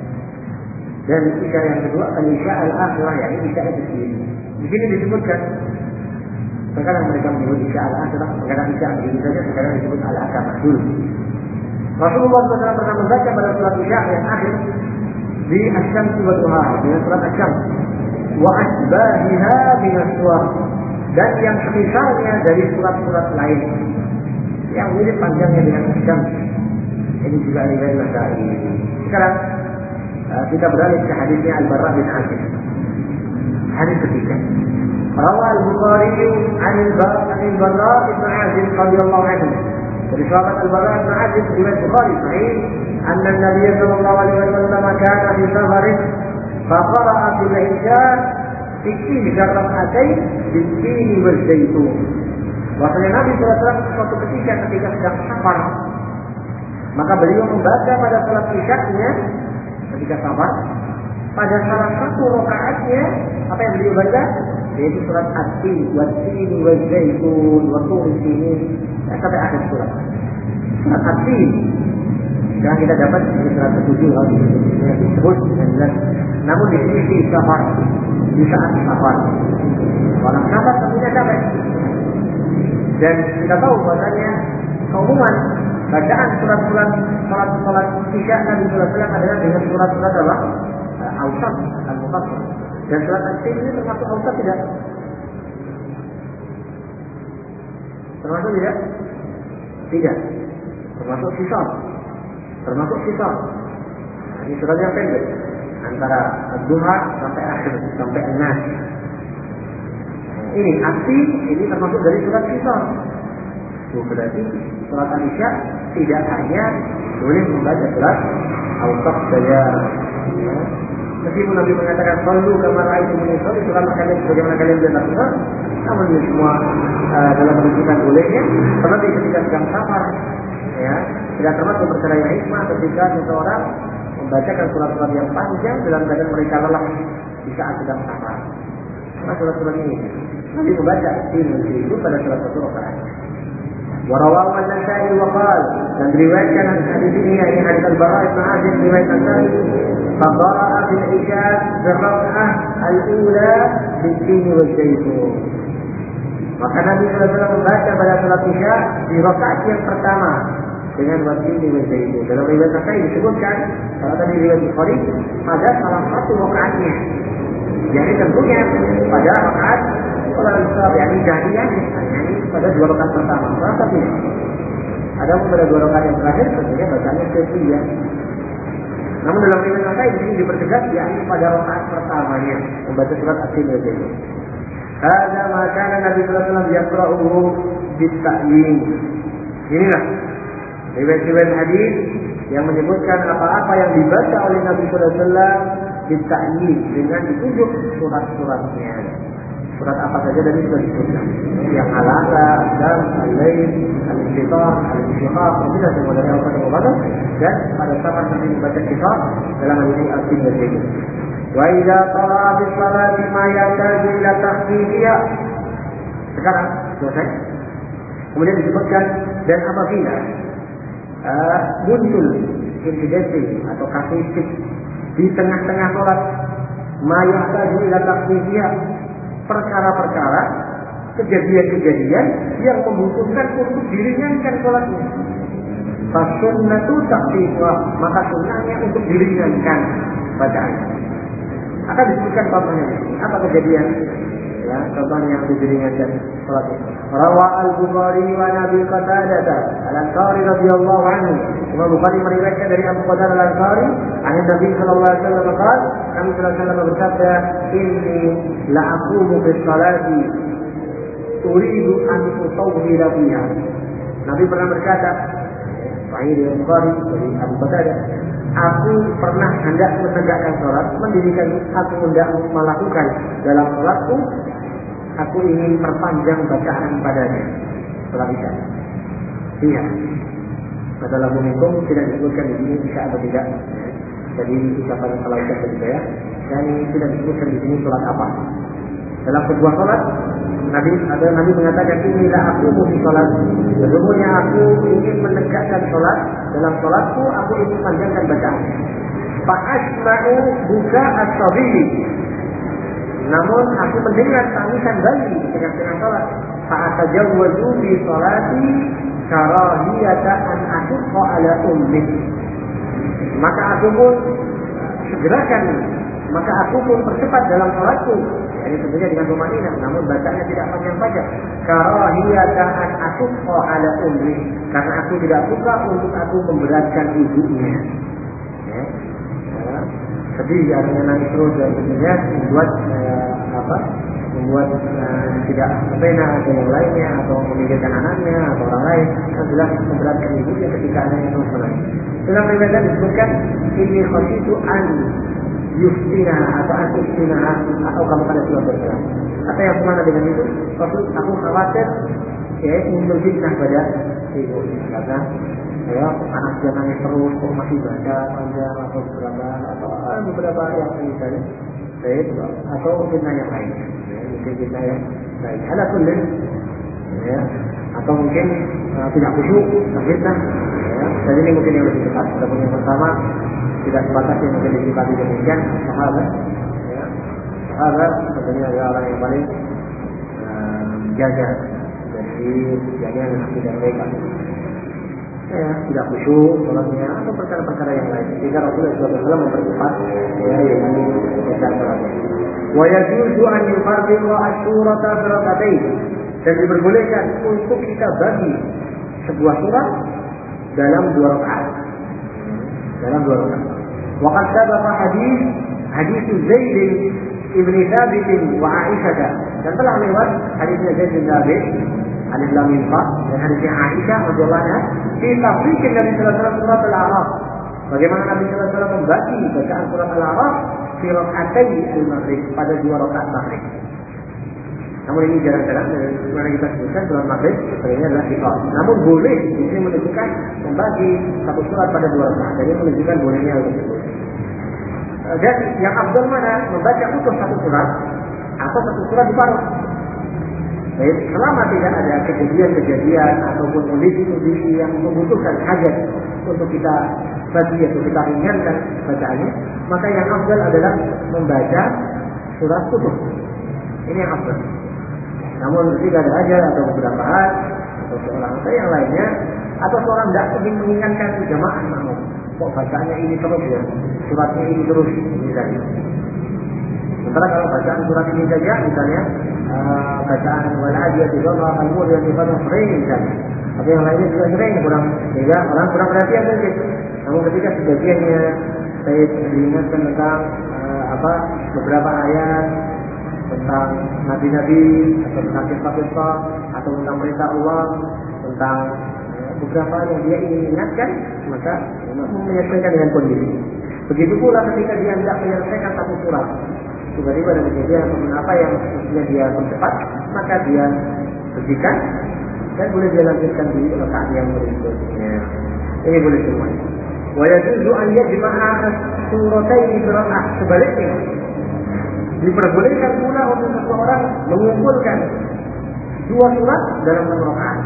dan Isya yang kedua al-Isya al-akhirah, yaitu Isya itu sendiri. Di sini disebutkan terkadang mereka menyebut Isya al-akhirah, terkadang Isya begitu saja, terkadang disebut al-akhirah dulu. Rasulullah shallallahu alaihi wasallam pernah membaca pada surat Isya yang akhir di Asy-Syams wa duhaha, dengan surat Asy-Syams wa asbahiha min as-suwar, dan yang semisalnya dari surat-surat lain yang mirip panjangnya dengan Asy-Syams. Ini juga riwayat Nasa'i. Sekarang uh, kita beralih ke hadisnya Al-Bara bin Azib. Hadis ketiga. Rawa Al-Bukhari an Al-Bara bin Azib radhiyallahu anhu. Dari sahabat Al-Bara bin Azib riwayat Bukhari sahih, anna Nabi sallallahu alaihi wasallam kana fi safarin fa qara'a fil Isya fi tiga rak'atain bis-tini waz-zaitun. Bahwasanya Nabi sallallahu alaihi wasallam suatu ketika ketika sedang safar, maka beliau membaca pada salat Isya-nya ketika safar, pada salah satu rakaatnya apa yang beliau baca? Yaitu surat At-Tin, wat-tini waz-zaitun, wa tur sinin, sampai akhir surat. Surat At-Tin. Sekarang kita dapat di surat ketujuh yang disebut sembilan. Namun di sini di safar, di saat safar. Orang safar tentunya capek. Dan kita tahu bahwasanya keumuman. Bacaan surat-surat salat-salat Isya Nabi sallallahu alaihi wasallam adalah dengan surat-surat apa? Awsat, al-Mufassal. Dan surat Al-Tin ini termasuk awsat tidak? Termasuk tidak? Tidak. Termasuk sisal. Termasuk sisal. Nah, ini surat yang pendek. Antara Ad-Duha sampai akhir, sampai An-Nas. Ini asli, ini termasuk dari surat sisal. Itu berarti surat Al-Isya tidak hanya boleh membaca surat awsat saja. Ya. Meskipun Nabi mengatakan sallu kama ra'aitumuni usolli, salat kalian sebagaimana kalian lihat aku salat, namun ini semua uh, dalam menunjukkan bolehnya. Terlebih ketika sedang safar, ya, tidak termasuk perkara yang hikmah ketika seseorang membacakan surat-surat yang panjang dalam keadaan mereka lelah di saat sedang safar. Karena surat-surat ini Nabi membaca ini itu pada salah satu rakaat. Warawahu an-Nasa'i wa qala, dan diriwayatkan hadis ini yakni hadis Al-Bara' bin Azib riwayat Nasa'i, faqara'a fil Isya bi-rak'ah al-ula bi-tin wa zaitun. Maka Nabi sallallahu alaihi wasallam membaca pada salat Isya di rakaat yang pertama dengan wa-tin wa zaitun. Dalam riwayat Nasa'i disebutkan, kalau tadi riwayat Bukhari, pada salah satu rakaatnya. Jadi tentunya pada rakaat salat Isya yakni jahiliyah, yakni pada dua rakaat pertama. Maka tidak. Ada pun pada dua rakaat yang terakhir tentunya bacanya sesuai. Namun dalam riwayat Nasa'i di sini dipertegas yakni pada rakaat pertamanya membaca surat At-Tin wa Zaitun. Hadza ma kana Nabi sallallahu alaihi wasallam yaqra'uhu bit-ta'yin. Inilah riwayat-riwayat hadis yang menyebutkan apa-apa yang dibaca oleh Nabi sallallahu alaihi wasallam bit-ta'yin dengan ditunjuk surat-suratnya. Surat apa saja dari sudah disebutkan. Yang Al-Ala, Al-Dam, Al-Lail, Al-Infitar, Al-Insyiqaq, tidak semua dari Al-Quran. Dan pada saat nanti membaca kitab dalam hal ini Al-Tin wa Zaitun. Wa idza qara'a bis salati ma ya'taju ila takhfifiyah. Sekarang selesai. Kemudian disebutkan dan apabila uh, muncul insidasi atau kasusik di tengah-tengah salat ma ya'taju ila takhfifiyah, perkara-perkara, kejadian-kejadian yang membutuhkan untuk diringankan sholatnya. Fasunnatu takhfifah, maka sunnahnya untuk diringankan bacaan. Akan disebutkan contohnya di sini. Apa kejadian? Ya, contohnya untuk diringankan sholatnya. Rawa al-Bukhari wa Nabi Qatadah al-Ansari radhiyallahu anhu. Imam Bukhari meriwayatkan dari Abu Qatadah al-Ansari, an Nabi sallallahu alaihi wasallam berkata, Nabi sallallahu alaihi wasallam bersabda, "Inni la'aqumu bis salati uridu an utawwila fiha." Nabi pernah berkata, sahih riwayat Bukhari dari Abu Qatadah, aku pernah hendak menegakkan salat, mendirikan aku hendak melakukan dalam salatku, aku ingin perpanjang bacaan padanya. Salat Isya. Iya. Adalah momentum tidak disebutkan di sini Isya atau tidak. Jadi ucapan salat Isya tadi saya, dan tidak disebutkan di sini salat apa. Dalam sebuah salat, Nabi ada Nabi mengatakan inilah aku mufi salat. Sesungguhnya aku ingin menegakkan salat. Dalam salatku aku ingin panjangkan bacaan. Fa asma'u buka as-sabi. Namun aku mendengar tangisan bayi di tengah-tengah salat. Fa atajawwazu bi salati karahiyata an ashqa ala ummi. Maka aku pun segerakan, maka aku pun percepat dalam salatku. Ini tentunya dengan tumanina, namun bacanya tidak panjang-panjang. Karahiyata an ashqa ala ummi, karena aku tidak suka untuk aku memberatkan ibunya. Ya. Ya. Sedih artinya nangis terus dan tentunya membuat eh, apa? Membuat eh, tidak pena atau yang lainnya atau memikirkan anaknya atau orang lain, yang jelas memberatkan ibunya ketika anaknya terus menangis. Dalam riwayat disebutkan ini khasyitu an yuftina atau an yuftina atau kamu pada suatu berjalan. Apa yang kemana dengan itu? Maksud aku khawatir ya muncul fitnah pada ibu karena ya anak jangan terus kok masih baca panjang atau beberapa atau ah, beberapa yang misalnya baik atau fitnah yang lain ya, mungkin fitnah yang lain ada kulit ya atau mungkin uh, tidak khusyuk fitnah ya jadi ini mungkin yang lebih tepat. Adapun yang pertama tidak sebatas yang mungkin disifati demikian sahabat ya sahabat tentunya adalah orang yang paling uh, jaga dari kejadian yang tidak baik. ya, tidak khusyuk sholatnya atau perkara-perkara yang lain. Sehingga Rasulullah shallallahu alaihi wasallam mempercepat ya ini bacaan sholatnya. Wa yajuzu an yufarriqa asy-syurata fi rak'atain. Dan diperbolehkan untuk kita bagi sebuah surat dalam dua rakaat. Dalam dua rakaat. Wa qad sabaqa hadis hadis Zaid ibn Thabit wa Aisyah, dan telah lewat hadisnya Zaid bin Thabit hadis lam yunfaq dan hadisnya Aisyah radhiyallahu anha fi tafsir Nabi sallallahu alaihi wasallam surat Al-A'raf. Bagaimana Nabi sallallahu alaihi wasallam membagi bacaan surat Al-A'raf fi rak'atai al-maghrib, pada dua rakaat maghrib. Namun ini jarang-jarang mana kita sebutkan surat maghrib sebenarnya adalah kitab. Namun boleh di sini menunjukkan membagi satu surat pada dua rakaat. Jadi menunjukkan bolehnya hal tersebut. Dan yang afdal mana? Membaca utuh satu surat atau satu surat diparuh. Baik, selama tidak ada kejadian-kejadian ataupun kondisi-kondisi yang membutuhkan hajat untuk kita bagi atau kita ringankan bacaannya, maka yang afdal adalah membaca surat utuh. Ini yang afdal. Namun ketika ada hajat atau beberapa hal atau seorang atau yang lainnya, atau seorang tidak ingin mengingatkan jamaah makmum, kok bacaannya ini terus ya, suratnya ini terus misalnya. Sementara kalau bacaan surat ini saja, misalnya uh, bacaan wal-adiyati dhamma al-muriyati qadam sering misalnya, tapi yang lainnya juga sering, kurang, sehingga orang kurang perhatian saja. Namun ketika sebagiannya saya diingatkan tentang uh, apa beberapa ayat tentang nabi-nabi atau tentang kisah-kisah atau tentang perintah Allah, tentang uh, beberapa yang dia ingin ingatkan, maka menyelesaikan dengan kondisi. Begitu pula ketika dia tidak menyelesaikan satu surat, tiba-tiba ada kejadian atau apa yang mestinya dia percepat, maka dia hentikan dan boleh dia lanjutkan di rakaat yang berikutnya. Ini boleh semuanya. Wa yajuzu an yajma'a suratayn fi raka'ah. Sebaliknya, diperbolehkan pula untuk seseorang mengumpulkan dua surat dalam satu rakaat.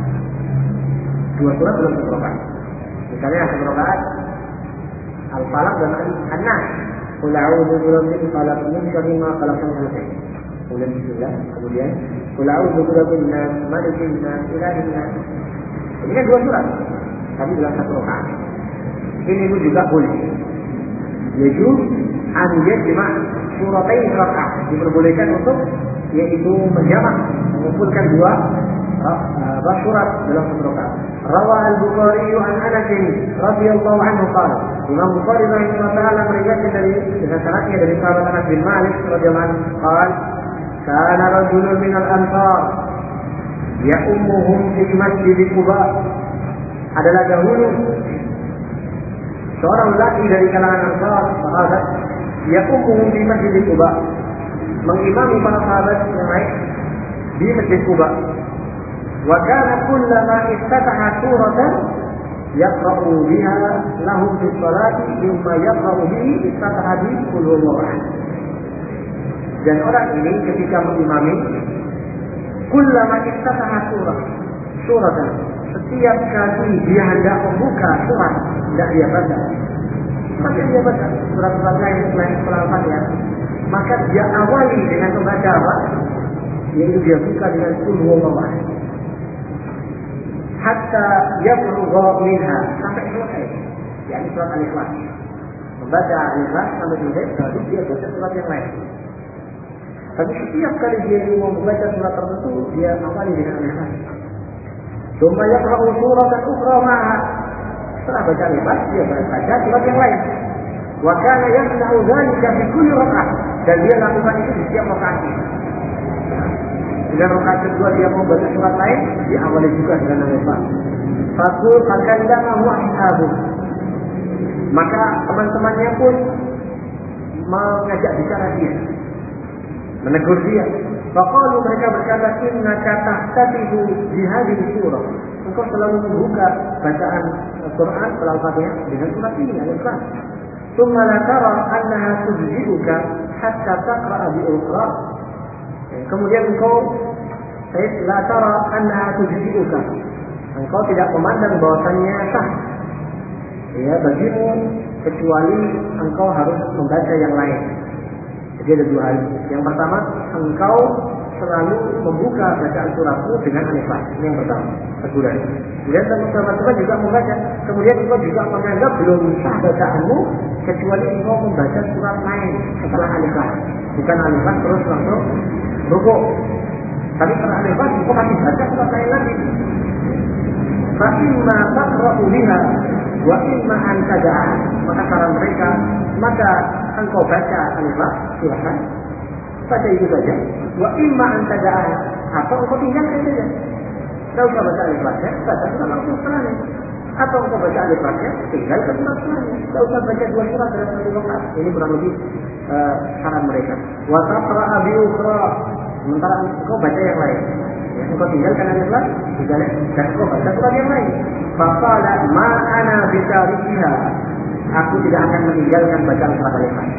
Dua surat dalam satu rakaat. Misalnya satu rakaat Al-Falaq dan An-Nas. Qul a'udzu birabbil falaq min syarri ma khalaq. Kemudian bismillah, kemudian Qul a'udzu birabbin nas, malikin nas, ilahin nas. Ini kan dua surat, tapi dalam satu rakaat. Ini pun juga boleh. Yajuz an yajma' suratain rakaat. Diperbolehkan untuk yaitu menjamak, mengumpulkan dua uh, surat dalam satu rakaat. Rawa al-Bukhari an Anas radhiyallahu anhu qala, Imam Bukhari rahimahullah taala meriwayatkan dari dengan sanadnya dari sahabat Anas bin Malik radhiyallahu anhu qala, kana rajulun min al-ansar ya'ummuhum fi masjid Quba. Adalah dahulu seorang laki dari kalangan Ansar, sahabat, ya'ummuhum fi masjid Quba, mengimami para sahabat yang lain di masjid Quba. Wa kana kullama iftataha suratan yaqra'u biha lahum fi sholati mimma yaqra'u bihi iftataha bi qul huwallahu ahad. Dan orang ini ketika mengimami, kullama iftataha surah suratan, setiap kali dia hendak membuka surat, tidak dia baca, maka dia baca surat-surat lain selain surah Al-Fatihah, maka dia awali dengan membaca apa? Yaitu dia buka dengan qul huwallahu ahad. Hatta yafrugha minha, sampai selesai. yakni surat Al-Ikhlas. Membaca Al-Ikhlas sampai selesai, lalu dia baca surat yang lain. Tapi setiap kali dia mau membaca surat tertentu, dia awali dengan Al-Ikhlas. Tsumma yaqra'u suratan ukhra ma'aha. Setelah baca Al-Ikhlas, dia baca surat yang lain. Wa kana yasna'u dzalika fi kulli rak'ah. Dan dia lakukan itu di setiap rakaat. Dengan rakaat kedua dia mau baca surat lain, dia awali juga dengan Al-Ikhlas. Faqul fakallamahu ashabu. Maka teman-temannya pun mengajak bicara dia, menegur dia. Faqalu, mereka berkata, innaka tahtatibu bihadhihi surah. Engkau selalu membuka bacaan Al-Quran setelah Al-Fatihah dengan surat ini, Al-Ikhlas. Tsumma la tara annaha tujzibuka hatta taqra'a bi ukhra. Kemudian engkau la tara annaha tujzibuka. Engkau tidak memandang bahwasannya sah ya bagimu kecuali engkau harus membaca yang lain. Jadi ada dua hal. Yang pertama, engkau selalu membuka bacaan suratmu dengan alif lam. Ini yang pertama, teguran. Kemudian teman-teman juga membaca. Kemudian engkau juga menganggap belum sah bacaanmu kecuali engkau membaca surat lain setelah alif lam. Bukan alif lam terus langsung rukuk. Tapi setelah alif lam engkau masih baca surat lain lagi. Fa imma taqra'u biha wa imma an tad'a. Maka saran mereka, maka engkau baca alif lam, silakan. Baca itu saja. Wa imma an tad'a, atau engkau tinggalkan saja. Tidak usah baca alif lam, baca surat langsung setelahnya. Atau engkau baca alif lamnya, tinggalkan surat setelahnya. Tidak usah baca dua surat dalam satu rakaat. Ini kurang lebih uh, saran mereka. Wa taqra'a bi ukhra, sementara engkau baca yang lain. Ya, engkau tinggalkan alif lam, tinggalkan dan engkau baca surat yang lain. Faqala ma ana bitarikiha, aku tidak akan meninggalkan bacaan surat alif lam.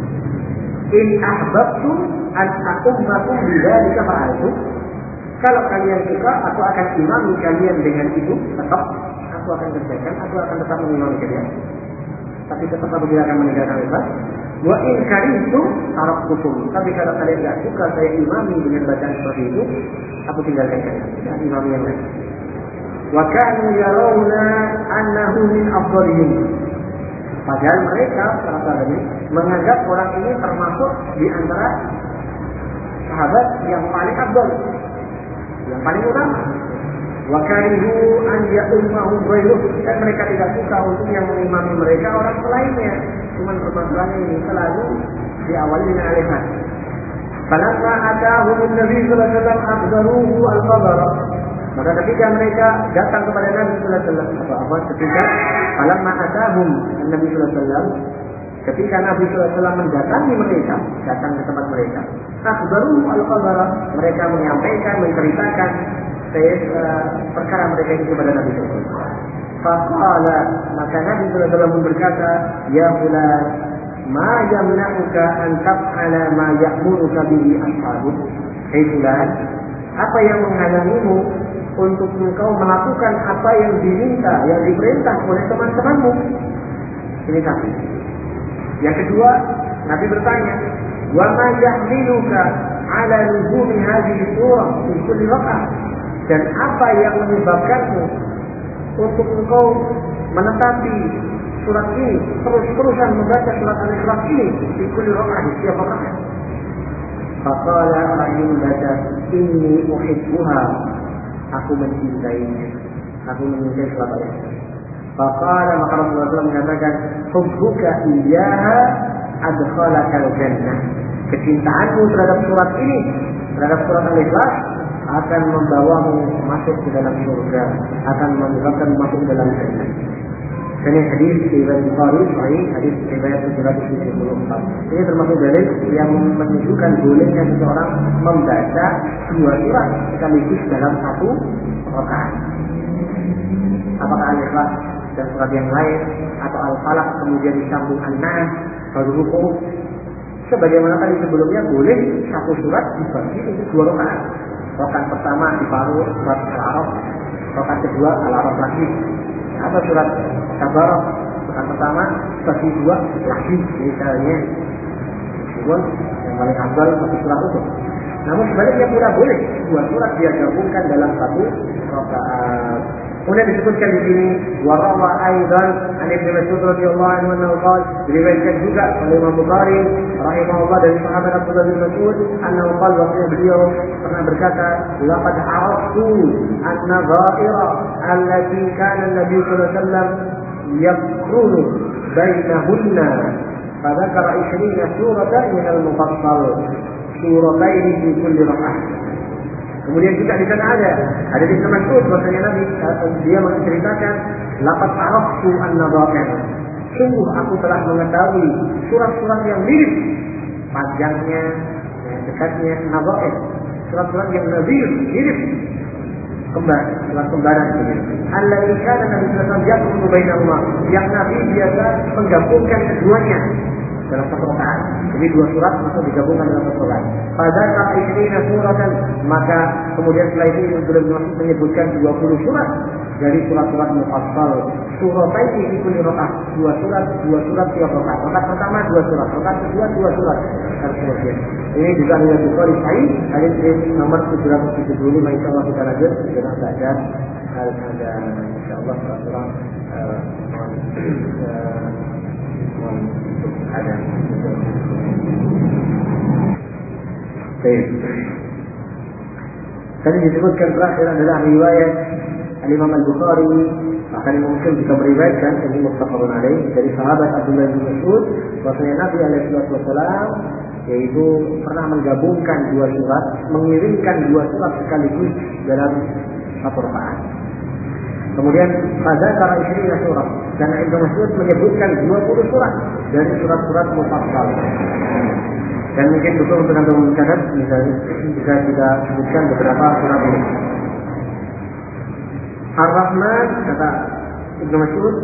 In ahbabtu an aqummakum bidzalika fa'altu. Kalau kalian suka, aku akan imami kalian dengan itu. Tetap aku akan kerjakan, aku akan tetap mengimami kalian. Tapi tetap aku tidak akan meninggalkan alif lam. Wa in karihtu taraktukum. Tapi kalau kalian tidak suka saya imami dengan bacaan seperti itu, aku tinggalkan kalian. Tidak imami yang lain. Wa kanu yarawna annahu min afdalihim. Padahal mereka, para sahabat ini, menganggap orang ini termasuk di antara sahabat yang paling afdal, yang paling utama. Wa karihu an ya'ummahu ghairuh, dan mereka tidak suka untuk yang mengimami mereka orang selainnya. Cuman permasalahan ini selalu diawali dengan alif lam. Falamma atahum an-nabi sallallahu alaihi wasallam akhbaruhu al-khabar. Maka ketika mereka datang kepada Nabi sallallahu alaihi wasallam, apa ketika falamma atahum an-nabi sallallahu alaihi wasallam, ketika Nabi sallallahu alaihi wasallam mendatangi mereka, datang ke tempat mereka, akhbaruhu al-khabar, mereka menyampaikan, menceritakan uh, perkara mereka itu kepada Nabi sallallahu alaihi wasallam. Faqala, maka Nabi sallallahu alaihi wasallam berkata, ya fulan, ma yamna'uka an taf'ala ma ya'muruka bihi ashabuk. Hei fulan, apa yang menghalangimu untuk engkau melakukan apa yang diminta, yang diperintah oleh teman-temanmu? Ini satu. Yang kedua, Nabi bertanya, wa ma yahmiluka ala nuzumi hadhihi surah fi kulli rak'ah, dan apa yang menyebabkanmu untuk engkau menetapi surat ini, terus-terusan membaca surat Al-Ikhlas ini di kulli rak'ah, di setiap rakaat? Faqala, orang ini membaca, inni uhibbuha, aku mencintainya, aku mencintai surat Al-Ikhlas. Faqala, maka Rasulullah shallallahu alaihi wasallam mengatakan, hubbuka iyyaha adkhalaka al-jannah, kecintaanmu terhadap surat ini, terhadap surat Al-Ikhlas, akan membawamu masuk ke dalam surga, akan menyebabkan masuk ke dalam jannah. Ini hadis riwayat Bukhari, sahih, hadis riwayat tujuh ratus tujuh puluh empat. Ini termasuk dalil yang menunjukkan bolehnya seseorang membaca dua surat sekaligus dalam satu rakaat. Apakah Al-Ikhlas dan surat yang lain, atau Al-Falaq kemudian disambung An-Nas baru rukuk. Sebagaimana tadi sebelumnya, boleh satu surat dibagi untuk dua rakaat. Rakaat pertama diparuh surat Al-A'raf, rakaat kedua Al-A'raf lagi. Atau surat Tabarak, rakaat pertama bagi dua lagi, misalnya. Meskipun yang paling afdal satu surat itu. Namun sebaliknya pula boleh dua surat dia gabungkan dalam satu rakaat. Kemudian disebutkan di sini warawa aidan an Ibnu Mas'ud radhiyallahu anhu annahu qala, diriwayatkan juga oleh Imam Bukhari rahimahullah dari sahabat Abdullah bin Mas'ud annahu qala, bahwa beliau pernah berkata, laqad araftu an-nadha'ira allati kana an-nabiy sallallahu alaihi wasallam yaqrunu bainahunna fadzakara ishrina suratan min al-mufassal suratayn fi kulli rak'ah. Kemudian juga di sana ada ada di Ibnu Mas'ud bahwasanya Nabi dia menceritakan laqad araftu an-nadha'ir, sungguh aku telah mengetahui surat-surat yang mirip panjangnya, dekatnya, nadha'ir, surat-surat yang mirip mirip kembar, surat kembaran ini. Allati kana Nabi sallallahu alaihi wasallam yaqulu bainahuma, yang Nabi biasa menggabungkan keduanya dalam satu rakaat. Jadi dua surat itu digabungkan dalam satu rakaat. Pada saat ini suratan, maka kemudian setelah itu beliau menyebutkan dua puluh surat dari surat-surat mufassal. Suratain di kulli rakaat, dua surat, dua surat tiap rakaat. Rakaat pertama dua surat, rakaat kedua dua surat. Dan seterusnya. Ini juga riwayat Bukhari sahih, hadis nomor tujuh ratus tujuh puluh lima. Insyaallah kita lanjut dengan saja hal ada insyaallah surah ada. Baik. Tadi disebutkan terakhir adalah riwayat Al-Imam Al-Bukhari, akan mungkin juga meriwayatkan ini muttafaqun alaih dari sahabat Abdullah bin Mas'ud bahwasanya Nabi alaihi wasallam yaitu pernah menggabungkan dua surat, mengirimkan dua surat sekaligus dalam satu rakaat. Kemudian pada cara istri surat dan Ibnu Mas'ud menyebutkan dua puluh surat dari surat-surat mufassal. Dan mungkin betul untuk anda mencatat, misalnya bisa kita sebutkan beberapa surat ini. Ar-Rahman, kata Ibnu Mas'ud,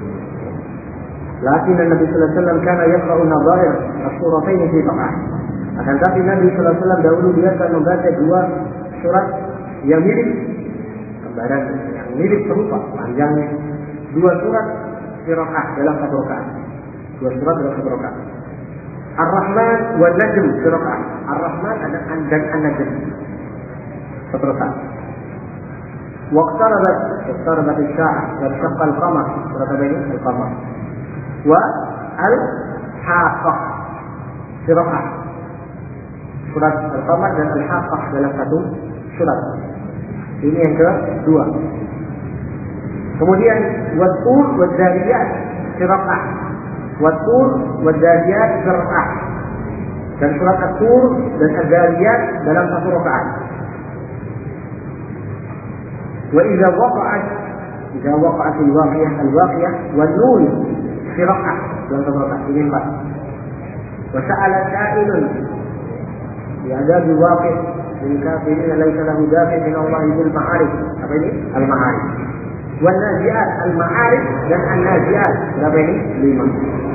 lakin Nabi sallallahu alaihi wasallam kana yaqra'u nadhair as-suratayn fi rakaat. Akan tapi Nabi sallallahu alaihi wasallam dahulu biasa membaca dua surat yang mirip, kembaran yang mirip serupa panjangnya, dua surat fi rakaat dalam satu rakaat. Dua surat dalam satu rakaat. Ar-Rahman wa Najm fi rakaat. Ar-Rahman dan An-Najm satu rakaat. واقتربت اقتربت الساعة وانشق القمر surat apa ini? Al-Qamar. Wa Al-Haqqah surah. Surat Al-Qamar dan Al-Haqqah dalam satu surat. Ini yang kedua. Kemudian Wat-Tur Wad-Dariyat surah. Wat-Tur Wad-Dariyat surah. Dan surat At-Tur dan Ad-Dariyat dalam satu rakaat. وإذا وقعت إذا وقعت الواقعة الواقعة والنون في ركعة dalam satu rakaat ini empat. وسأل سائل بعذاب الواقع للكافرين ليس له دافع من الله ذو المعارف. Apa ini? Al-Ma'arif. والنازعات المعارف dan النازعات. Berapa ini? lima.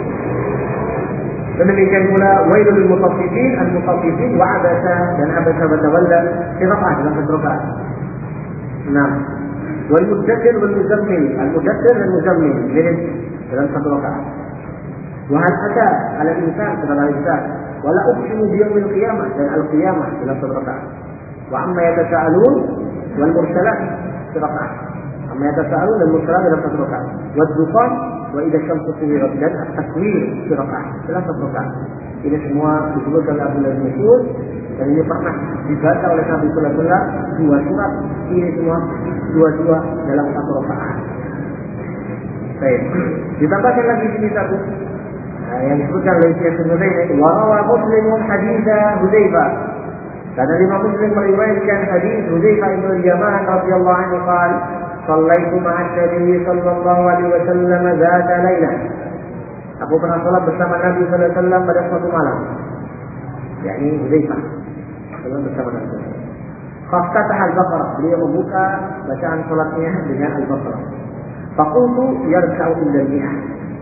Demikian pula wailul lil mutaffifin al-mutaffifin wa abasa dan abasa wa tawalla fi rakaat dalam satu rakaat. enam. Wal mudaththir wal muzammil, al mudaththir dan muzammil mirip dalam satu rakaat. Wa hal ata ala insan kepada insan, wala uqsimu bi yaumil qiyamah dan al qiyamah dalam satu rakaat. Wa amma yatasaalun wal mursalat satu rakaat. Amma yatasaalun dan mursalat dalam satu rakaat. Wa dukhan wa idza syamsu kuwirat dan at-takwir satu rakaat dalam satu rakaat. Ini semua disebutkan oleh Abdullah bin Mas'ud dan ini pernah dibaca oleh Nabi sallallahu alaihi wasallam dua surat ini semua dua-dua dalam satu rakaat. Baik. Ditambahkan lagi sini satu nah, yang disebutkan oleh Syekh Al-Albani wa rawa Muslimun haditsa Hudzaifah. Karena Imam Muslim meriwayatkan hadis Hudzaifah bin Yaman radhiyallahu anhu qala shallaitu ma'a Nabi sallallahu alaihi wasallam dzata lailah. Aku pernah salat bersama Nabi sallallahu alaihi wasallam pada suatu malam. yakni Hudzaifah salat bersama Nabi. Faftataha al-Baqarah, beliau membuka bacaan salatnya dengan Al-Baqarah. Faqultu yarka'u illa biha.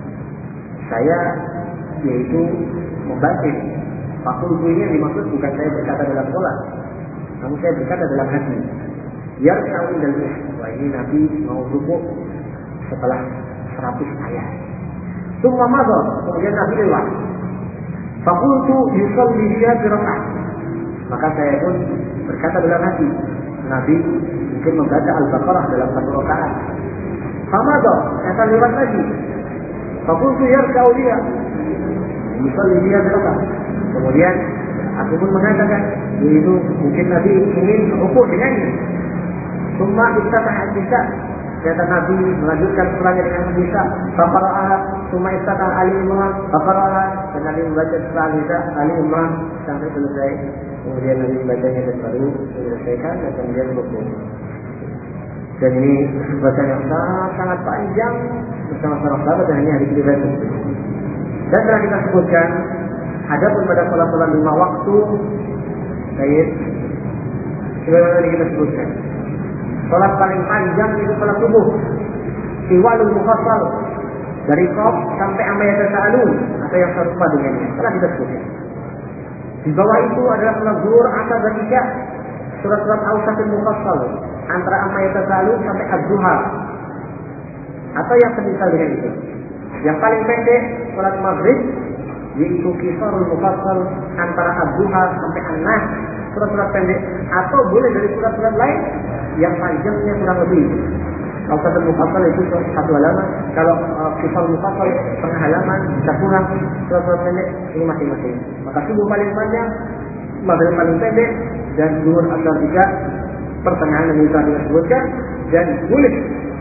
Saya yaitu membaca. Faqultu ini yang dimaksud bukan saya berkata dalam salat, namun saya berkata dalam hati. Yarka'u illa biha. Wah, ini Nabi mau rukuk setelah seratus ayat. Summa madha, kemudian Nabi lewat. Faqultu yusalli fiha bi raka'ah. Maka saya pun berkata dalam hati, Nabi mungkin membaca Al-Baqarah dalam satu rakaat. Famadha, kata lewat lagi. Faqultu yarka'u dia. Yusalli fiha bi raka'ah. Kemudian aku pun mengatakan, yaitu mungkin Nabi ingin rukuk dengannya. Summa iftataha al-nisa. Kata Nabi melanjutkan surahnya dengan Nisa. Faqara'aha, summa iftataha Ali Imran. Faqara'aha, dan Nabi membaca surah Nisa Ali Imran sampai selesai. Kemudian Nabi membacanya dan baru menyelesaikan dan kemudian rukuk. Dan ini bacaan yang sangat, sangat panjang bersama para sahabat dan ini hadis riwayat Muslim. Dan telah kita sebutkan, adapun pada salat-salat lima waktu, baik, sebagaimana tadi kita sebutkan. Salat paling panjang itu salat subuh. Tiwalul mufassal dari qaf sampai amma yatasaalun atau yang serupa dengannya. Telah kita sebutkan. Di bawah itu adalah salat zuhur, asar dan isya. Surat-surat awsatul mufassal antara amma yatasaalun sampai az-zuhar. Atau yang semisal dengan itu. Yang paling pendek sholat maghrib yaitu Qisarul Mufassal antara Ad-Duha sampai An-Nas, surat-surat pendek, atau boleh dari surat-surat lain yang panjangnya kurang lebih. Kalau Qisarul Mufassal itu satu halaman, kalau uh, Qisarul Mufassal setengah halaman, bisa kurang. Surat-surat pendek ini masing-masing. Maka subuh paling panjang, maghrib paling pendek, dan zuhur asar juga pertengahan yang telah disebutkan, dan boleh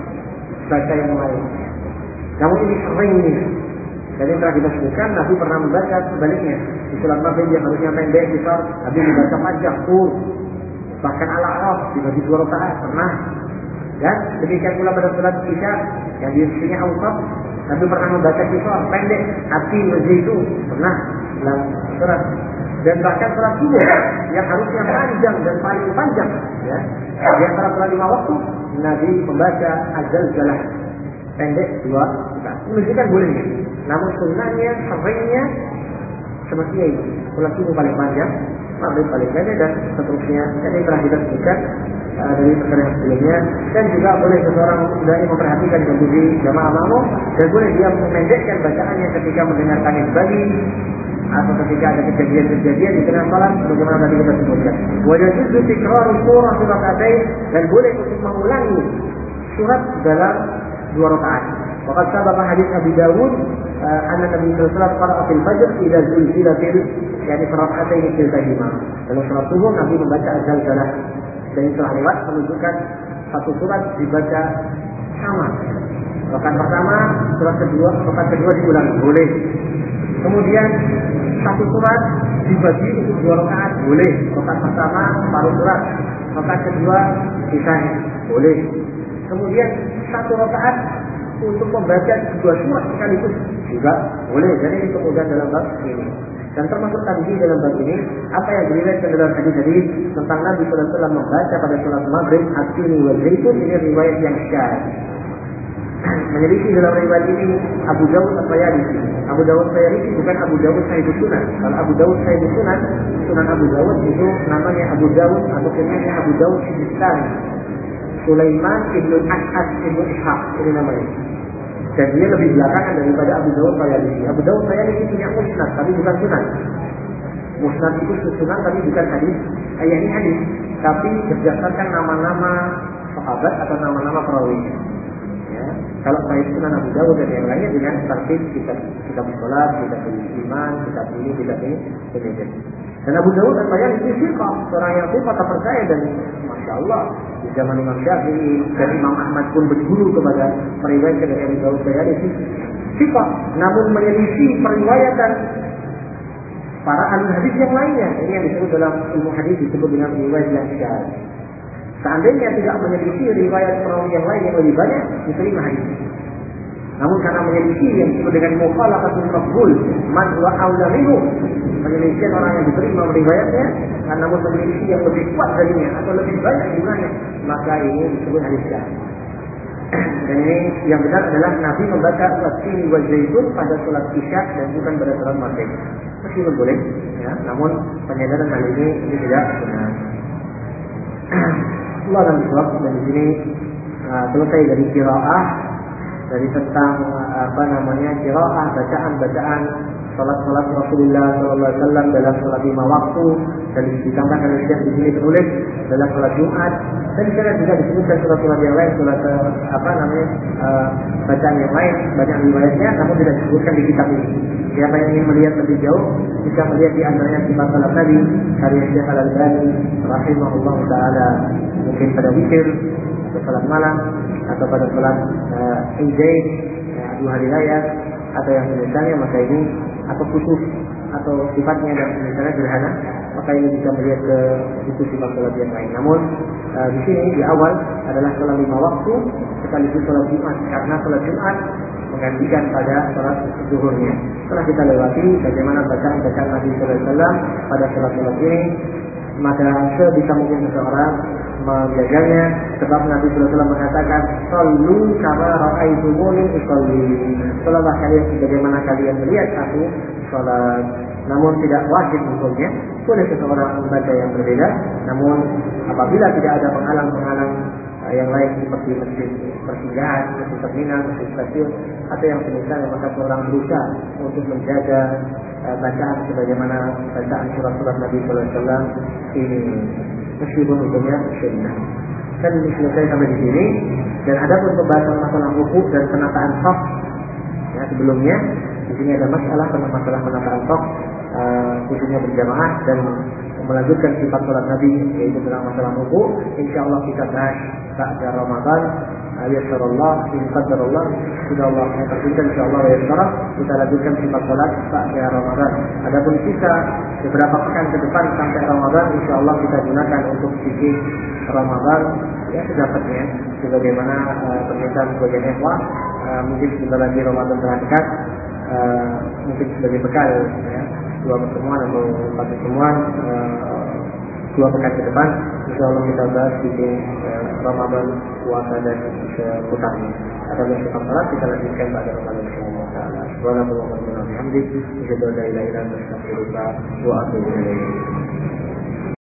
baca yang lain. Namun ini seringnya. Dan yang telah kita sebutkan, Nabi pernah membaca sebaliknya. Di sholat maghrib yang harusnya pendek, besar, Nabi membaca panjang, full. Bahkan Al-A'raf dibagi dua rakaat pernah. Dan demikian pula pada sholat isya yang diisinya awsat, Nabi pernah membaca kisah pendek, hati itu pernah dalam surat. Dan bahkan sholat subuh yang harusnya panjang dan paling panjang, ya, di antara sholat lima waktu, Nabi membaca Az-Zalzalah pendek dua rakaat. Menunjukkan bolehnya. Namun sunnahnya, seringnya semestinya itu. Sholat subuh paling panjang, maghrib paling pendek, dan seterusnya. Dan ini telah kita sebutkan uh, dari perkara yang sebelumnya. Dan juga boleh seseorang dari memperhatikan kondisi jamaah makmum, dan boleh dia memendekkan bacaannya ketika mendengar tangis bayi atau ketika ada kejadian-kejadian di tengah salat, sebagaimana tadi kita sebutkan. Wajah juzu tikrarul surah fi rakaatain, dan boleh untuk mengulangi surat dalam dua rakaat. Waqad sababa hadis Abi Dawud uh, anna Nabi sallallahu alaihi wasallam qara'a fil fajr idza zulzilatil, yani rakaatain kiltahima. Dalam salat subuh Nabi membaca Az-Zalzalah, dan itu telah lewat menunjukkan satu surat dibaca sama. Rakaat pertama, surat kedua, rakaat kedua diulangi, boleh. Kemudian satu surat dibagi untuk dua rakaat, boleh. Rakaat pertama separuh surat, rakaat kedua sisanya, boleh. Kemudian satu rakaat untuk membaca dua surat sekaligus juga boleh. Jadi ini kemudian dalam bab ini. Dan termasuk tadi dalam bab ini apa yang diriwayatkan dalam hadis tadi tentang Nabi sallallahu alaihi wasallam membaca pada sholat maghrib At-Tini wal Zaitun, ini riwayat yang syadz. Menyelisih dalam riwayat ini Abu Dawud At-Tayalisi. Abu Dawud At-Tayalisi bukan Abu Dawud Sahihus Sunan. Kalau Abu Dawud Sahihus Sunan, Sunan Abu Dawud itu namanya Abu Dawud atau kenyanya Abu Dawud Sijistani, Sulaiman ibnu As'ad ibnu Ishaq, ini namanya. Dan dia lebih belakangan daripada Abu Dawud At-Tayalisi. Abu Dawud At-Tayalisi punya musnad, tapi bukan sunan. Musnad itu susunan, tapi bukan hadis. Ayat ini hadis, tapi berdasarkan nama-nama sahabat atau nama-nama perawi. Kalau saya Sunan Abu Dawud dan yang lainnya dengan tertib kitab kitab sholat, kitab iman, kitab ini, kitab ini, demikian. Dan Abu Dawud dan banyak itu siqah, seorang yang siqah terpercaya, dan masya Allah di zaman Imam Syafi'i dan Imam Ahmad pun berguru kepada periwayatan dari Abu Dawud dan itu siqah, namun menyelisih periwayatan para ahli hadis yang lainnya. Ini yang disebut dalam ilmu hadis disebut dengan riwayat yang syadz. Seandainya tidak menyelisih riwayat perawi yang lain yang lebih banyak, diterima hadis. Namun karena menyelisih yang disebut dengan mukhalafatull maqbul, man wa aula minhu, menyelisih orang yang diterima riwayatnya, karena namun menyelisih yang lebih kuat darinya atau lebih banyak jumlahnya, maka ini disebut hadis syadz. Dan ini yang benar adalah Nabi membaca At-Tini wal Zaitun pada sholat isya dan bukan pada sholat maghrib. Meskipun boleh, ya, namun penyadaran hal ini ini tidak benar. Allah dan Rasul, dan di sini uh, selesai dari qiraah, dari tentang uh, apa namanya qiraah, bacaan-bacaan salat-salat Rasulullah sallallahu alaihi wasallam dalam salat lima waktu, dan ditambahkan oleh Syekh di sini penulis dalam salat Jumat, dan juga juga disebutkan salat-salat yang lain, salat uh, apa namanya uh, bacaan yang lain, banyak riwayatnya, namun tidak disebutkan di kitab ini. Siapa yang ingin melihat lebih jauh, bisa melihat di antaranya sifat salat Nabi karya Syekh Al-Albani rahimahullah taala, mungkin pada zikir atau salat malam atau pada salat uh, Idain, uh, dua hari raya atau yang semisalnya, maka ini atau khusus atau sifatnya dan misalnya sederhana, maka ini bisa melihat ke itu sifat salat yang lain. Namun uh, di sini di awal adalah salat lima waktu sekaligus salat Jumat, karena salat Jumat menggantikan pada salat zuhurnya. Setelah kita lewati bagaimana bacaan-bacaan Nabi sallallahu alaihi wasallam pada salat-salat ini, maka sebisa mungkin seseorang menjaganya, sebab Nabi sallallahu alaihi wasallam mengatakan, "Shallu kama ra'aitumuni usolli." Salatlah kalian sebagaimana kalian melihat aku salat. Namun tidak wajib hukumnya, boleh seseorang membaca yang berbeda. Namun apabila tidak ada penghalang-penghalang uh, yang lain seperti masjid persinggahan, masjid terminal, masjid stasiun atau yang semisal, maka seorang berusaha untuk menjaga uh, bacaan sebagaimana bacaan surat-surat Nabi Sallallahu Alaihi Wasallam ini meskipun hukumnya sunnah. Kan ini selesai sampai di sini. Dan ada pun pembahasan masalah hukum dan penataan saf. Ya, sebelumnya di sini ada masalah tentang masalah penataan saf, uh, khususnya berjamaah dan melanjutkan sifat salat Nabi, yaitu tentang masalah hukum. Insyaallah kita bahas pada Ramadan. Ayatullah, inqadarullah, sudah Allah mentakdirkan insyaallah ya sekarang kita lanjutkan sifat salat pada Ramadan. Adapun sisa beberapa pekan ke depan sampai Ramadan insyaallah kita gunakan untuk sisi Ramadan ya sedapatnya sebagaimana uh, permintaan sebagian ikhwah, uh, mungkin sebentar lagi Ramadan telah dekat, uh, mungkin sebagai bekal ya, dua pertemuan atau empat pertemuan uh, dua pekan ke depan insyaallah kita bahas sisi uh, Ramadan, puasa dan seputarnya. Ada yang kita salat kita lanjutkan pada Ramadan insyaallah taala. Subhanallah wa bihamdihi, asyhadu an la ilaha illa anta, astaghfiruka wa atubu ilaik.